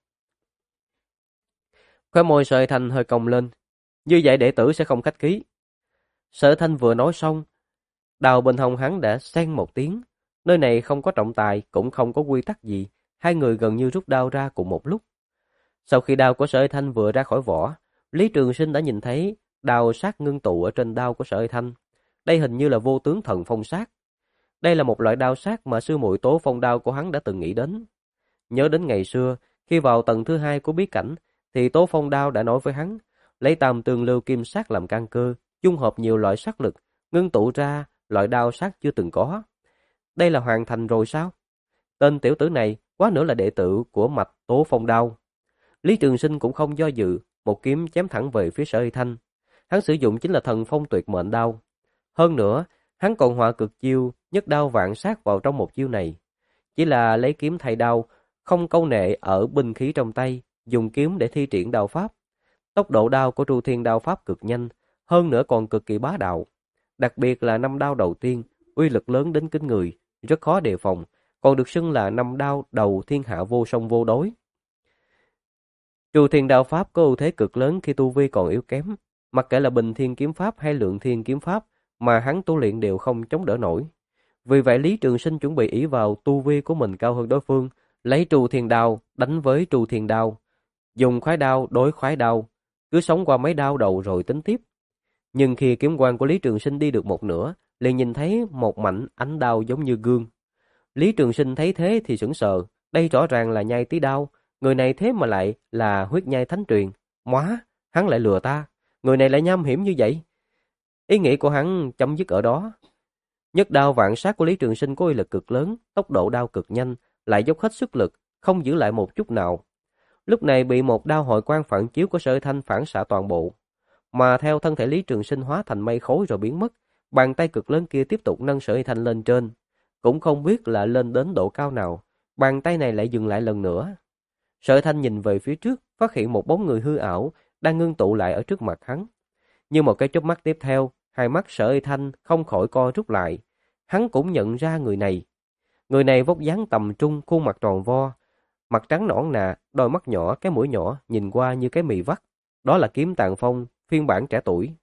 Khóe môi Sở Thanh hơi cong lên, như vậy đệ tử sẽ không khách khí. Sở Thanh vừa nói xong, đao bên hông hắn đã xen một tiếng. Nơi này không có trọng tài, cũng không có quy tắc gì, hai người gần như rút đao ra cùng một lúc. Sau khi đao của Sở Thanh vừa ra khỏi vỏ, Lý Trường Sinh đã nhìn thấy đao sát ngưng tụ ở trên đao của Sở Thanh. Đây hình như là Vô Tướng Thần Phong Sát. Đây là một loại đao sát mà sư muội Tố Phong Đao của hắn đã từng nghĩ đến. Nhớ đến ngày xưa, khi vào tầng thứ 2 của bí cảnh, thì Tố Phong Đao đã nói với hắn, lấy tam tương lưu kim sát làm căn cơ, dung hợp nhiều loại sát lực, ngưng tụ ra loại đao sát chưa từng có. Đây là hoàn thành rồi sao? Tên tiểu tử này quá nữa là đệ tử của mạch Tố Phong Đao. Lý Trường Sinh cũng không do dự, một kiếm chém thẳng về phía Sở Hy Thanh. Hắn sử dụng chính là Thần Phong Tuyệt Mệnh Đao. Hơn nữa, hắn còn họa cực chiêu nhất đao vạn sát vào trong một chiêu này. Chỉ là lấy kiếm thay đao, không câu nệ ở binh khí trong tay, dùng kiếm để thi triển đao pháp. Tốc độ đao của Tru Thiên đao pháp cực nhanh, hơn nữa còn cực kỳ bá đạo. Đặc biệt là 5 đao đầu tiên, uy lực lớn đến kinh người, rất khó đề phòng, còn được xưng là 5 đao đầu thiên hạ vô song vô đối. Tru Thiên đao pháp có ưu thế cực lớn khi tu vi còn yếu kém, mặc kệ là Bình Thiên kiếm pháp hay Lượng Thiên kiếm pháp mà hắn tu luyện đều không chống đỡ nổi. Vì vậy Lý Trường Sinh chuẩn bị ỷ vào tu vi của mình cao hơn đối phương, lấy Tru Thiên đao đánh với Tru Thiên đao, dùng khoái đao đối khoái đao, cứ sống qua mấy đao đầu rồi tính tiếp. Nhưng khi kiếm quang của Lý Trường Sinh đi được một nửa, liền nhìn thấy một mảnh ánh đao giống như gương. Lý Trường Sinh thấy thế thì sững sờ, đây rõ ràng là nhai tí đao, người này thế mà lại là huyết nhai thánh truyền. Móa, hắn lại lừa ta, người này lại nham hiểm như vậy. Ý nghĩ của hắn chấm dứt ở đó. Nhất đao vạn sát của Lý Trường Sinh có uy lực cực lớn, tốc độ đao cực nhanh, lại dốc hết sức lực, không giữ lại một chút nào. Lúc này bị một đao hội quang phản chiếu của Sở Thanh phản xạ toàn bộ, mà theo thân thể Lý Trường Sinh hóa thành mây khói rồi biến mất, bàn tay cực lớn kia tiếp tục nâng Sở Thanh lên trên, cũng không biết là lên đến độ cao nào, bàn tay này lại dừng lại lần nữa. Sở Thanh nhìn về phía trước, phát hiện một bóng người hư ảo đang ngưng tụ lại ở trước mặt hắn. Như một cái chớp mắt tiếp theo, hai mắt Sở Thanh không khỏi co rút lại. Hắn cũng nhận ra người này. Người này vóc dáng tầm trung, khuôn mặt tròn vo, mặt trắng nõn nà, đôi mắt nhỏ, cái mũi nhỏ, nhìn qua như cái mì vắt. Đó là Kiếm Tàng Phong, phiên bản trẻ tuổi.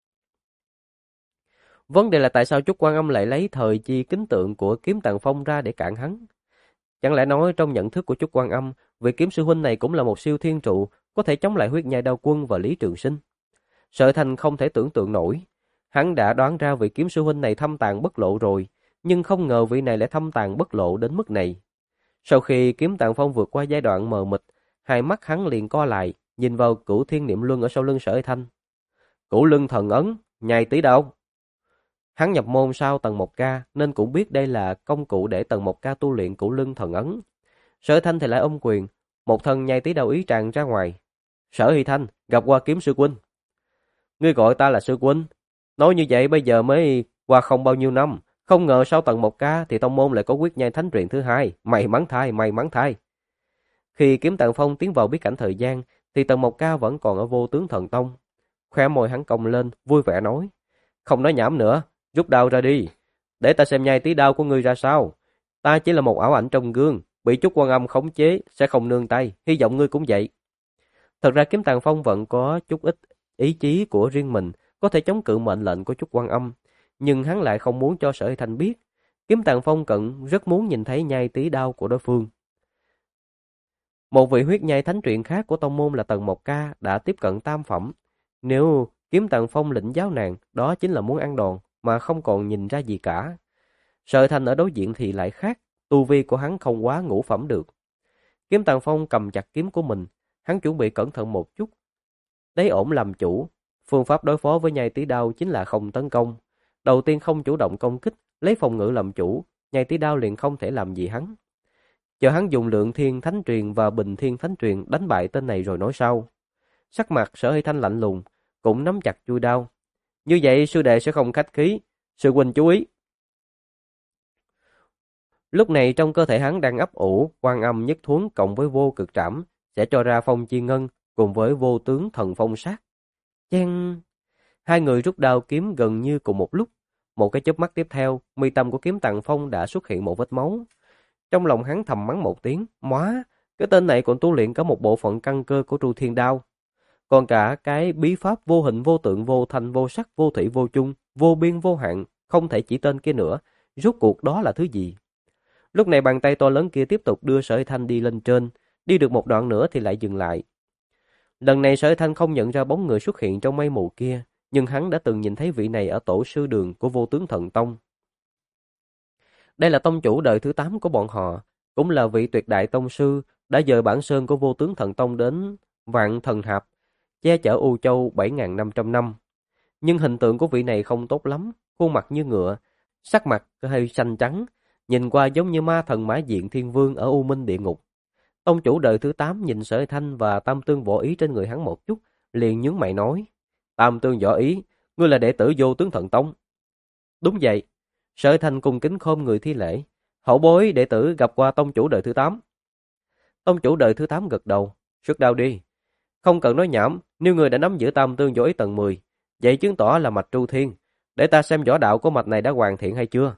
Vấn đề là tại sao Chúc Quan Âm lại lấy thời chi kính tượng của Kiếm Tàng Phong ra để cản hắn? Chẳng lẽ nói trong nhận thức của Chúc Quan Âm, vị kiếm sư huynh này cũng là một siêu thiên trụ, có thể chống lại huyết nhai đao quân và Lý Trường Sinh? Sở Thành không thể tưởng tượng nổi. Hắn đã đoán ra vị kiếm sư huynh này thâm tàng bất lộ rồi, nhưng không ngờ vị này lại thâm tàng bất lộ đến mức này. Sau khi Kiếm Tàng Phong vượt qua giai đoạn mờ mịt, hai mắt hắn liền co lại, nhìn vào Cửu Thiên Niệm Luân ở sau lưng Sở Thanh. Cửu Luân Thần Ấn, nhai tí đâu? Hắn nhập môn sau Tầng Mộc Ca nên cũng biết đây là công cụ để Tầng Mộc Ca tu luyện Cửu Luân Thần Ấn. Sở Thanh thì lại ôm quyền, một thân nhai tí đầu ý tràn ra ngoài. Sở Hy Thanh, gặp qua kiếm sư huynh. Ngươi gọi ta là sư huynh. Nói như vậy bây giờ mới qua không bao nhiêu năm, không ngờ sau Tầng Mộc Ca thì tông môn lại có quyết nhai thánh truyền thứ hai, may mắn thay, may mắn thay. Khi Kiếm Tàng Phong tiến vào bí cảnh thời gian, thì Tầng Mộc Ca vẫn còn ở Vô Tướng Thần Tông. Khóe môi hắn cong lên, vui vẻ nói: "Không nói nhảm nữa, rút đao ra đi, để ta xem nhai tí đao của ngươi ra sao. Ta chỉ là một ảo ảnh trong gương, bị Chúc Quan Âm khống chế sẽ không nương tay, hy vọng ngươi cũng vậy." Thật ra Kiếm Tàng Phong vẫn có chút ít ý chí của riêng mình, có thể chống cự mệnh lệnh của Chúc Quan Âm, nhưng hắn lại không muốn cho Sở Hy Thanh biết. Kiếm Tàng Phong rất muốn nhìn thấy nhai tí đao của đối phương. Một vị huyết nhai thánh truyện khác của tông môn là Tầng Mộc Ca đã tiếp cận tam phẩm. Nếu Kiếm Tàng Phong lĩnh giáo nàng, đó chính là muốn ăn đòn mà không còn nhìn ra gì cả. Sở Thanh ở đối diện thì lại khác, tu vi của hắn không quá ngũ phẩm được. Kiếm Tàng Phong cầm chặt kiếm của mình, hắn chuẩn bị cẩn thận một chút. Đấy ổn làm chủ, phương pháp đối phó với nhai tí đao chính là không tấn công. Đầu tiên không chủ động công kích, lấy phòng ngự làm chủ, nhai tí đao liền không thể làm gì hắn. Chờ hắn dùng Lượng Thiên Thánh Truyền và Bình Thiên Thánh Truyền đánh bại tên này rồi nói sau. Sắc mặt Sở Hy Thanh lạnh lùng, cũng nắm chặt chuôi đao. Như vậy sư đệ sẽ không khách khí, sư huynh chú ý. Lúc này trong cơ thể hắn đang ấp ủ Quan Âm Nhất Thuấn cộng với Vô Cực Trảm sẽ cho ra Phong Chi Ngân cùng với Vô Tướng Thần Phong Sát. Chen! Hai người rút đao kiếm gần như cùng một lúc. Một cái chớp mắt tiếp theo, mi tâm của Kiếm Tàng Phong đã xuất hiện một vết máu. Trong lòng hắn thầm mắng một tiếng, móa, cái tên này còn tu luyện có một bộ phận căn cơ của Tru Thiên Đao. Còn cả cái bí pháp vô hình vô tượng vô thanh vô sắc vô thủy vô chung, vô biên vô hạn, không thể chỉ tên kia nữa, rốt cuộc đó là thứ gì? Lúc này bàn tay to lớn kia tiếp tục đưa Sở Thanh đi lên trên, đi được một đoạn nữa thì lại dừng lại. Lần này Sở Thanh không nhận ra bóng người xuất hiện trong mây mù kia, nhưng hắn đã từng nhìn thấy vị này ở tổ sư đường của Vô Tướng Thần Tông. Đây là tông chủ đời thứ 8 của bọn họ, cũng là vị tuyệt đại tông sư đã dời bản sơn của Vô Tướng Thần Tông đến Vạn Thần Hạp, che chở U Châu 7.500 năm. Nhưng hình tượng của vị này không tốt lắm, khuôn mặt như ngựa, sắc mặt hơi xanh trắng, nhìn qua giống như ma thần Mã Diện Thiên Vương ở U Minh Địa Ngục. Tông chủ đời thứ 8 nhìn Sở Thanh và Tam Tương Võ Ý trên người hắn một chút, liền nhướng mày nói: "Tam Tương Võ Ý, ngươi là đệ tử Vô Tướng Thần Tông?" "Đúng vậy." Sở Thanh cung kính khom người thi lễ: "Hậu bối đệ tử gặp qua tông chủ đời thứ 8." Tông chủ đời thứ 8 gật đầu: "Xuất đao đi." "Không cần nói nhảm, nếu người đã nắm giữ Tam Tương Võ Ý tầng 10, vậy chứng tỏ là mạch Tru Thiên, để ta xem võ đạo của mạch này đã hoàn thiện hay chưa."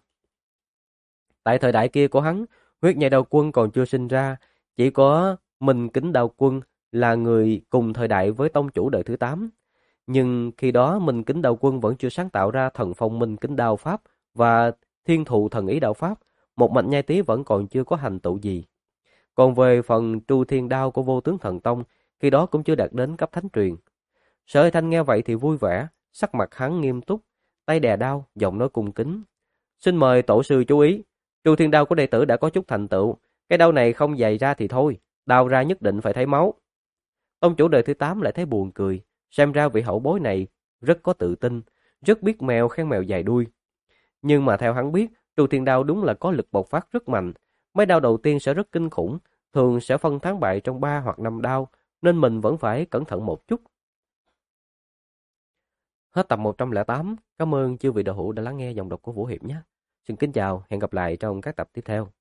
Tại thời đại kia của hắn, huyết nhai đao quân còn chưa sinh ra, chỉ có Minh Kính Đao Quân là người cùng thời đại với tông chủ đời thứ 8. Nhưng khi đó Minh Kính Đao Quân vẫn chưa sáng tạo ra Thần Phong Minh Kính Đao Pháp và Thiên Thụ Thần Ý Đạo Pháp, một mạch nhai tí vẫn còn chưa có hành tựu gì. Còn về phần Tru Thiên Đao của Vô Tướng Thần Tông, khi đó cũng chưa đạt đến cấp thánh truyền. Sở Thanh nghe vậy thì vui vẻ, sắc mặt hắn nghiêm túc, tay đè đao, giọng nói cung kính: "Xin mời tổ sư chú ý, Tru Thiên Đao của đệ tử đã có chút thành tựu, cái đao này không dày ra thì thôi, đao ra nhất định phải thấy máu." Tông chủ đời thứ 8 lại thấy buồn cười, xem ra vị hậu bối này rất có tự tin, rất biết mèo khen mèo dài đuôi. Nhưng mà theo hắn biết, Trù Thiên Đao đúng là có lực bộc phát rất mạnh. Mấy đao đầu tiên sẽ rất kinh khủng, thường sẽ phân thắng bại trong 3 hoặc 5 đao, nên mình vẫn phải cẩn thận một chút. Hết tập 108. Cảm ơn chư vị đạo hữu đã lắng nghe giọng đọc của Vũ Hiệp nhé. Xin kính chào, hẹn gặp lại trong các tập tiếp theo.